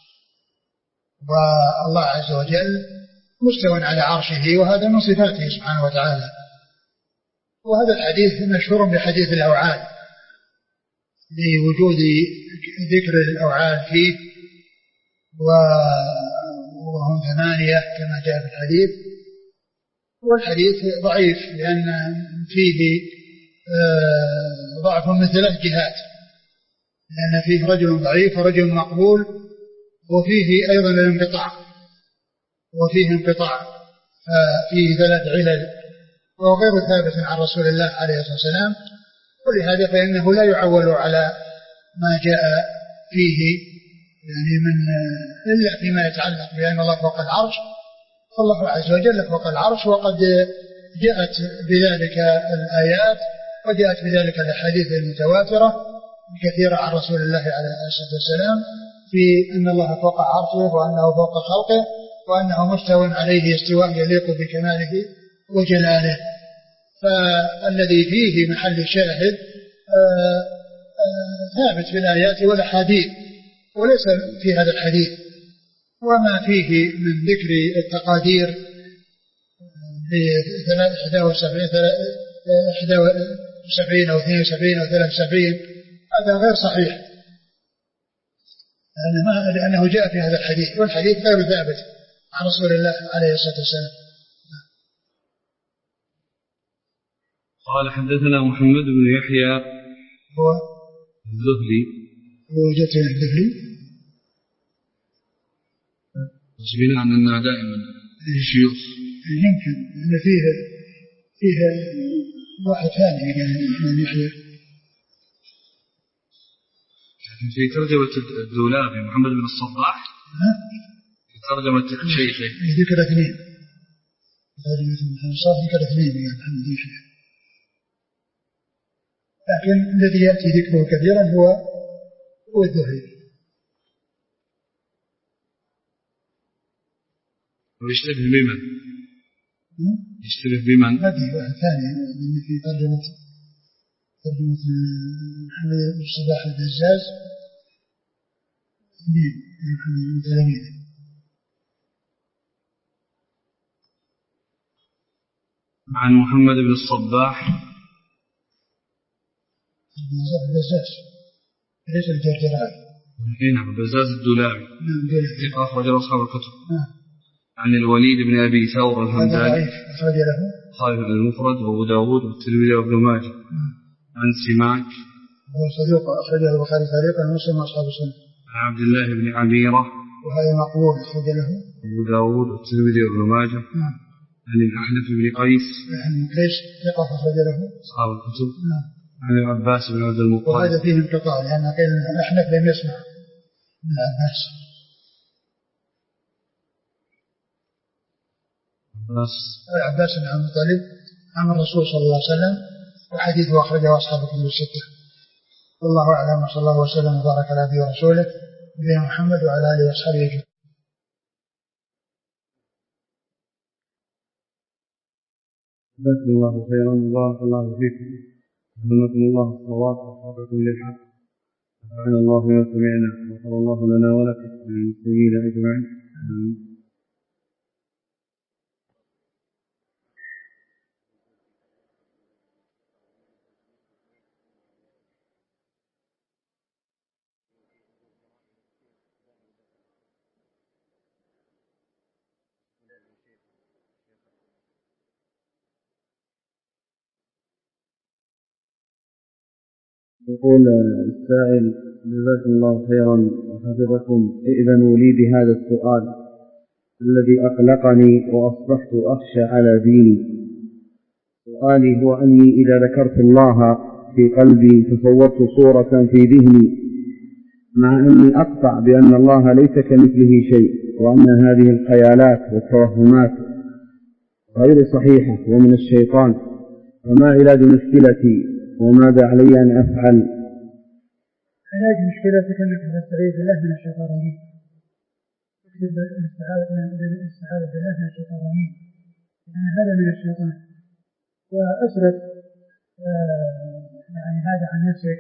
والله عز وجل مستوى على عرشه، وهذا من صفاته سبحانه وتعالى. وهذا الحديث مشهور بحديث الأوعال لوجود ذكر الأوعال فيه، وهم ثمانية كما جاء في الحديث. والحديث ضعيف لأن فيه ضعف من ثلاث جهات، لأن فيه رجل ضعيف ورجل مقبول، وفيه أيضا الانقطاع، وفيه انقطاع، فيه ثلاث علل، وغير ثابت عن رسول الله عليه الصلاة والسلام. ولهذا فإنه لا يعول على ما جاء فيه يعني من إلا فيما يتعلق بأن الله فوق العرش، فالله عز وجل فوق العرش، وقد جاءت بذلك الآيات وجاءت بذلك الأحاديث المتواترة كثيرة عن رسول الله عليه الصلاة والسلام في أن الله فوق عرشه، وأنه فوق خلقه، وأنه مستوى عليه استواء يليق بكماله وجلاله. فالذي فيه محل الشاهد ثابت في الآيات والأحاديث، وليس في هذا الحديث. وما فيه من ذكر التقادير ب إحدى وسبعين أو اثنين وسبعين أو ثلاث وسبعين هذا غير صحيح، لأنه جاء في هذا الحديث، والحديث غير ثابت عن رسول الله عليه الصلاة والسلام. قال حدثنا محمد بن يحيى هو الذهلي وجدت الذهلي سمعنا عن أنها دائما الشيوخ، يمكن أن فيها فيها واحد ثاني من يحيى. في ترجمة الدولابي محمد بن الصباح في ترجمة شيخه ذكر اثنين، صار ذكر اثنين يعني محمد يحيى، لكن الذي يأتي ذكره كثيرا هو هو الذهلي. ويشتبه بمن؟ يشتبه بمن؟ هذه واحد ثاني من في ترجمة ترجمة محمد بن صباح الدجاج اثنين من محمد بن تلاميذه. عن محمد بن الصباح البزاز ليس الجرجرائي. نعم بزاز الدولابي. نعم ثقة أخرج له أصحاب الكتب. نعم. عن الوليد بن أبي ثور الهمداني أخرج له خالد المفرد وأبو داود والترمذي وابن ماجه. عن سماك هو صدوق أخرج له البخاري تعليقا ومسلم أصحاب السنة. عن عبد الله بن عبيرة وهذا مقبول أخرج له أبو داود والترمذي وابن ماجه. نعم. عن الأحنف بن قيس ليش ثقة أخرج له أصحاب الكتب. نعم. عن العباس بن عبد المطلب وهذا فيه انقطاع لأن قيل الأحنف لم يسمع من العباس. بس العباس بن عبد المطلب عن الرسول صلى الله عليه وسلم وحديثه أخرجه أصحاب الكتب الستة. والله أعلم وصلى الله وسلم وبارك على نبينا ورسوله نبينا محمد وعلى آله وأصحابه أجمعين. جزاكم الله خيرا وبارك الله فيكم. ألهمكم الله الصواب ووفقكم للحق. نفعنا الله بما سمعنا وغفر الله لنا ولكم وللمسلمين أجمعين. يقول السائل جزاكم الله خيرا وحفظكم ائذنوا لي بهذا السؤال الذي أقلقني وأصبحت أخشى على ديني. سؤالي هو أني إذا ذكرت الله في قلبي تصورت صورة في ذهني مع أني أقطع بأن الله ليس كمثله شيء وأن هذه الخيالات والتوهمات غير صحيحة ومن الشيطان، فما علاج مشكلتي وماذا علي أن أفعل؟ علاج مشكلتك أنك تستعيذ بالله من الشيطان الرجيم. تكتب الاستعاذة بالله من الشيطان الرجيم يعني هذا من الشيطان، وأسرد يعني هذا عن نفسك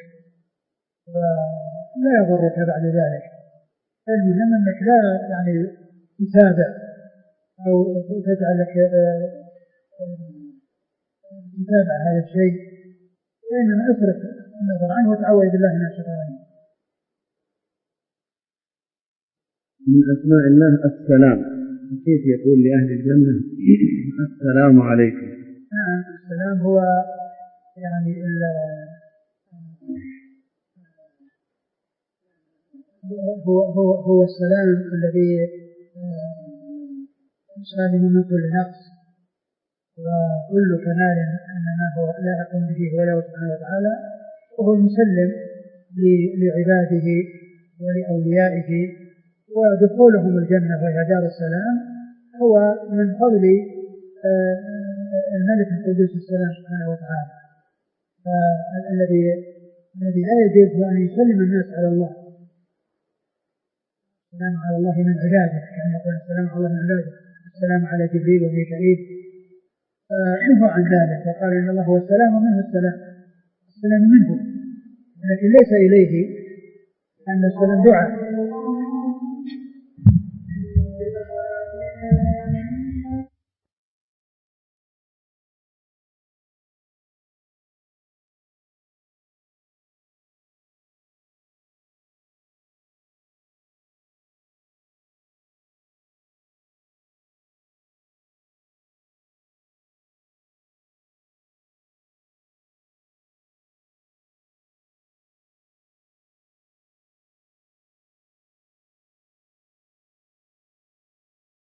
ولا يضرك بعد ذلك. المهم أنك لا يعني تتابع أو تجعلك تتابع هذا الشيء، وإنما أسرف النظر عنه وتعوذ بالله من الشيطان. من أسماء الله السلام، كيف يقول لأهل الجنة السلام عليكم؟ نعم السلام هو يعني هو هو هو السلام الذي سالم من كل نقص وكل كمال انما هو لا يقوم به ولا سبحانه وتعالى، وهو المسلم لعباده ولأوليائه، ودخولهم الجنة وهي دار السلام هو من فضل الملك القدوس السلام سبحانه وتعالى. الذي الذي لا يجوز أن يسلم الناس على الله. السلام على الله من عباده، كان يقول السلام على الله من عباده، السلام على جبريل وميكائيل، فنهوا عن ذلك وقال إن الله هو السلام ومنه السلام، السلام منه، لكن ليس إليه أن السلام دعاء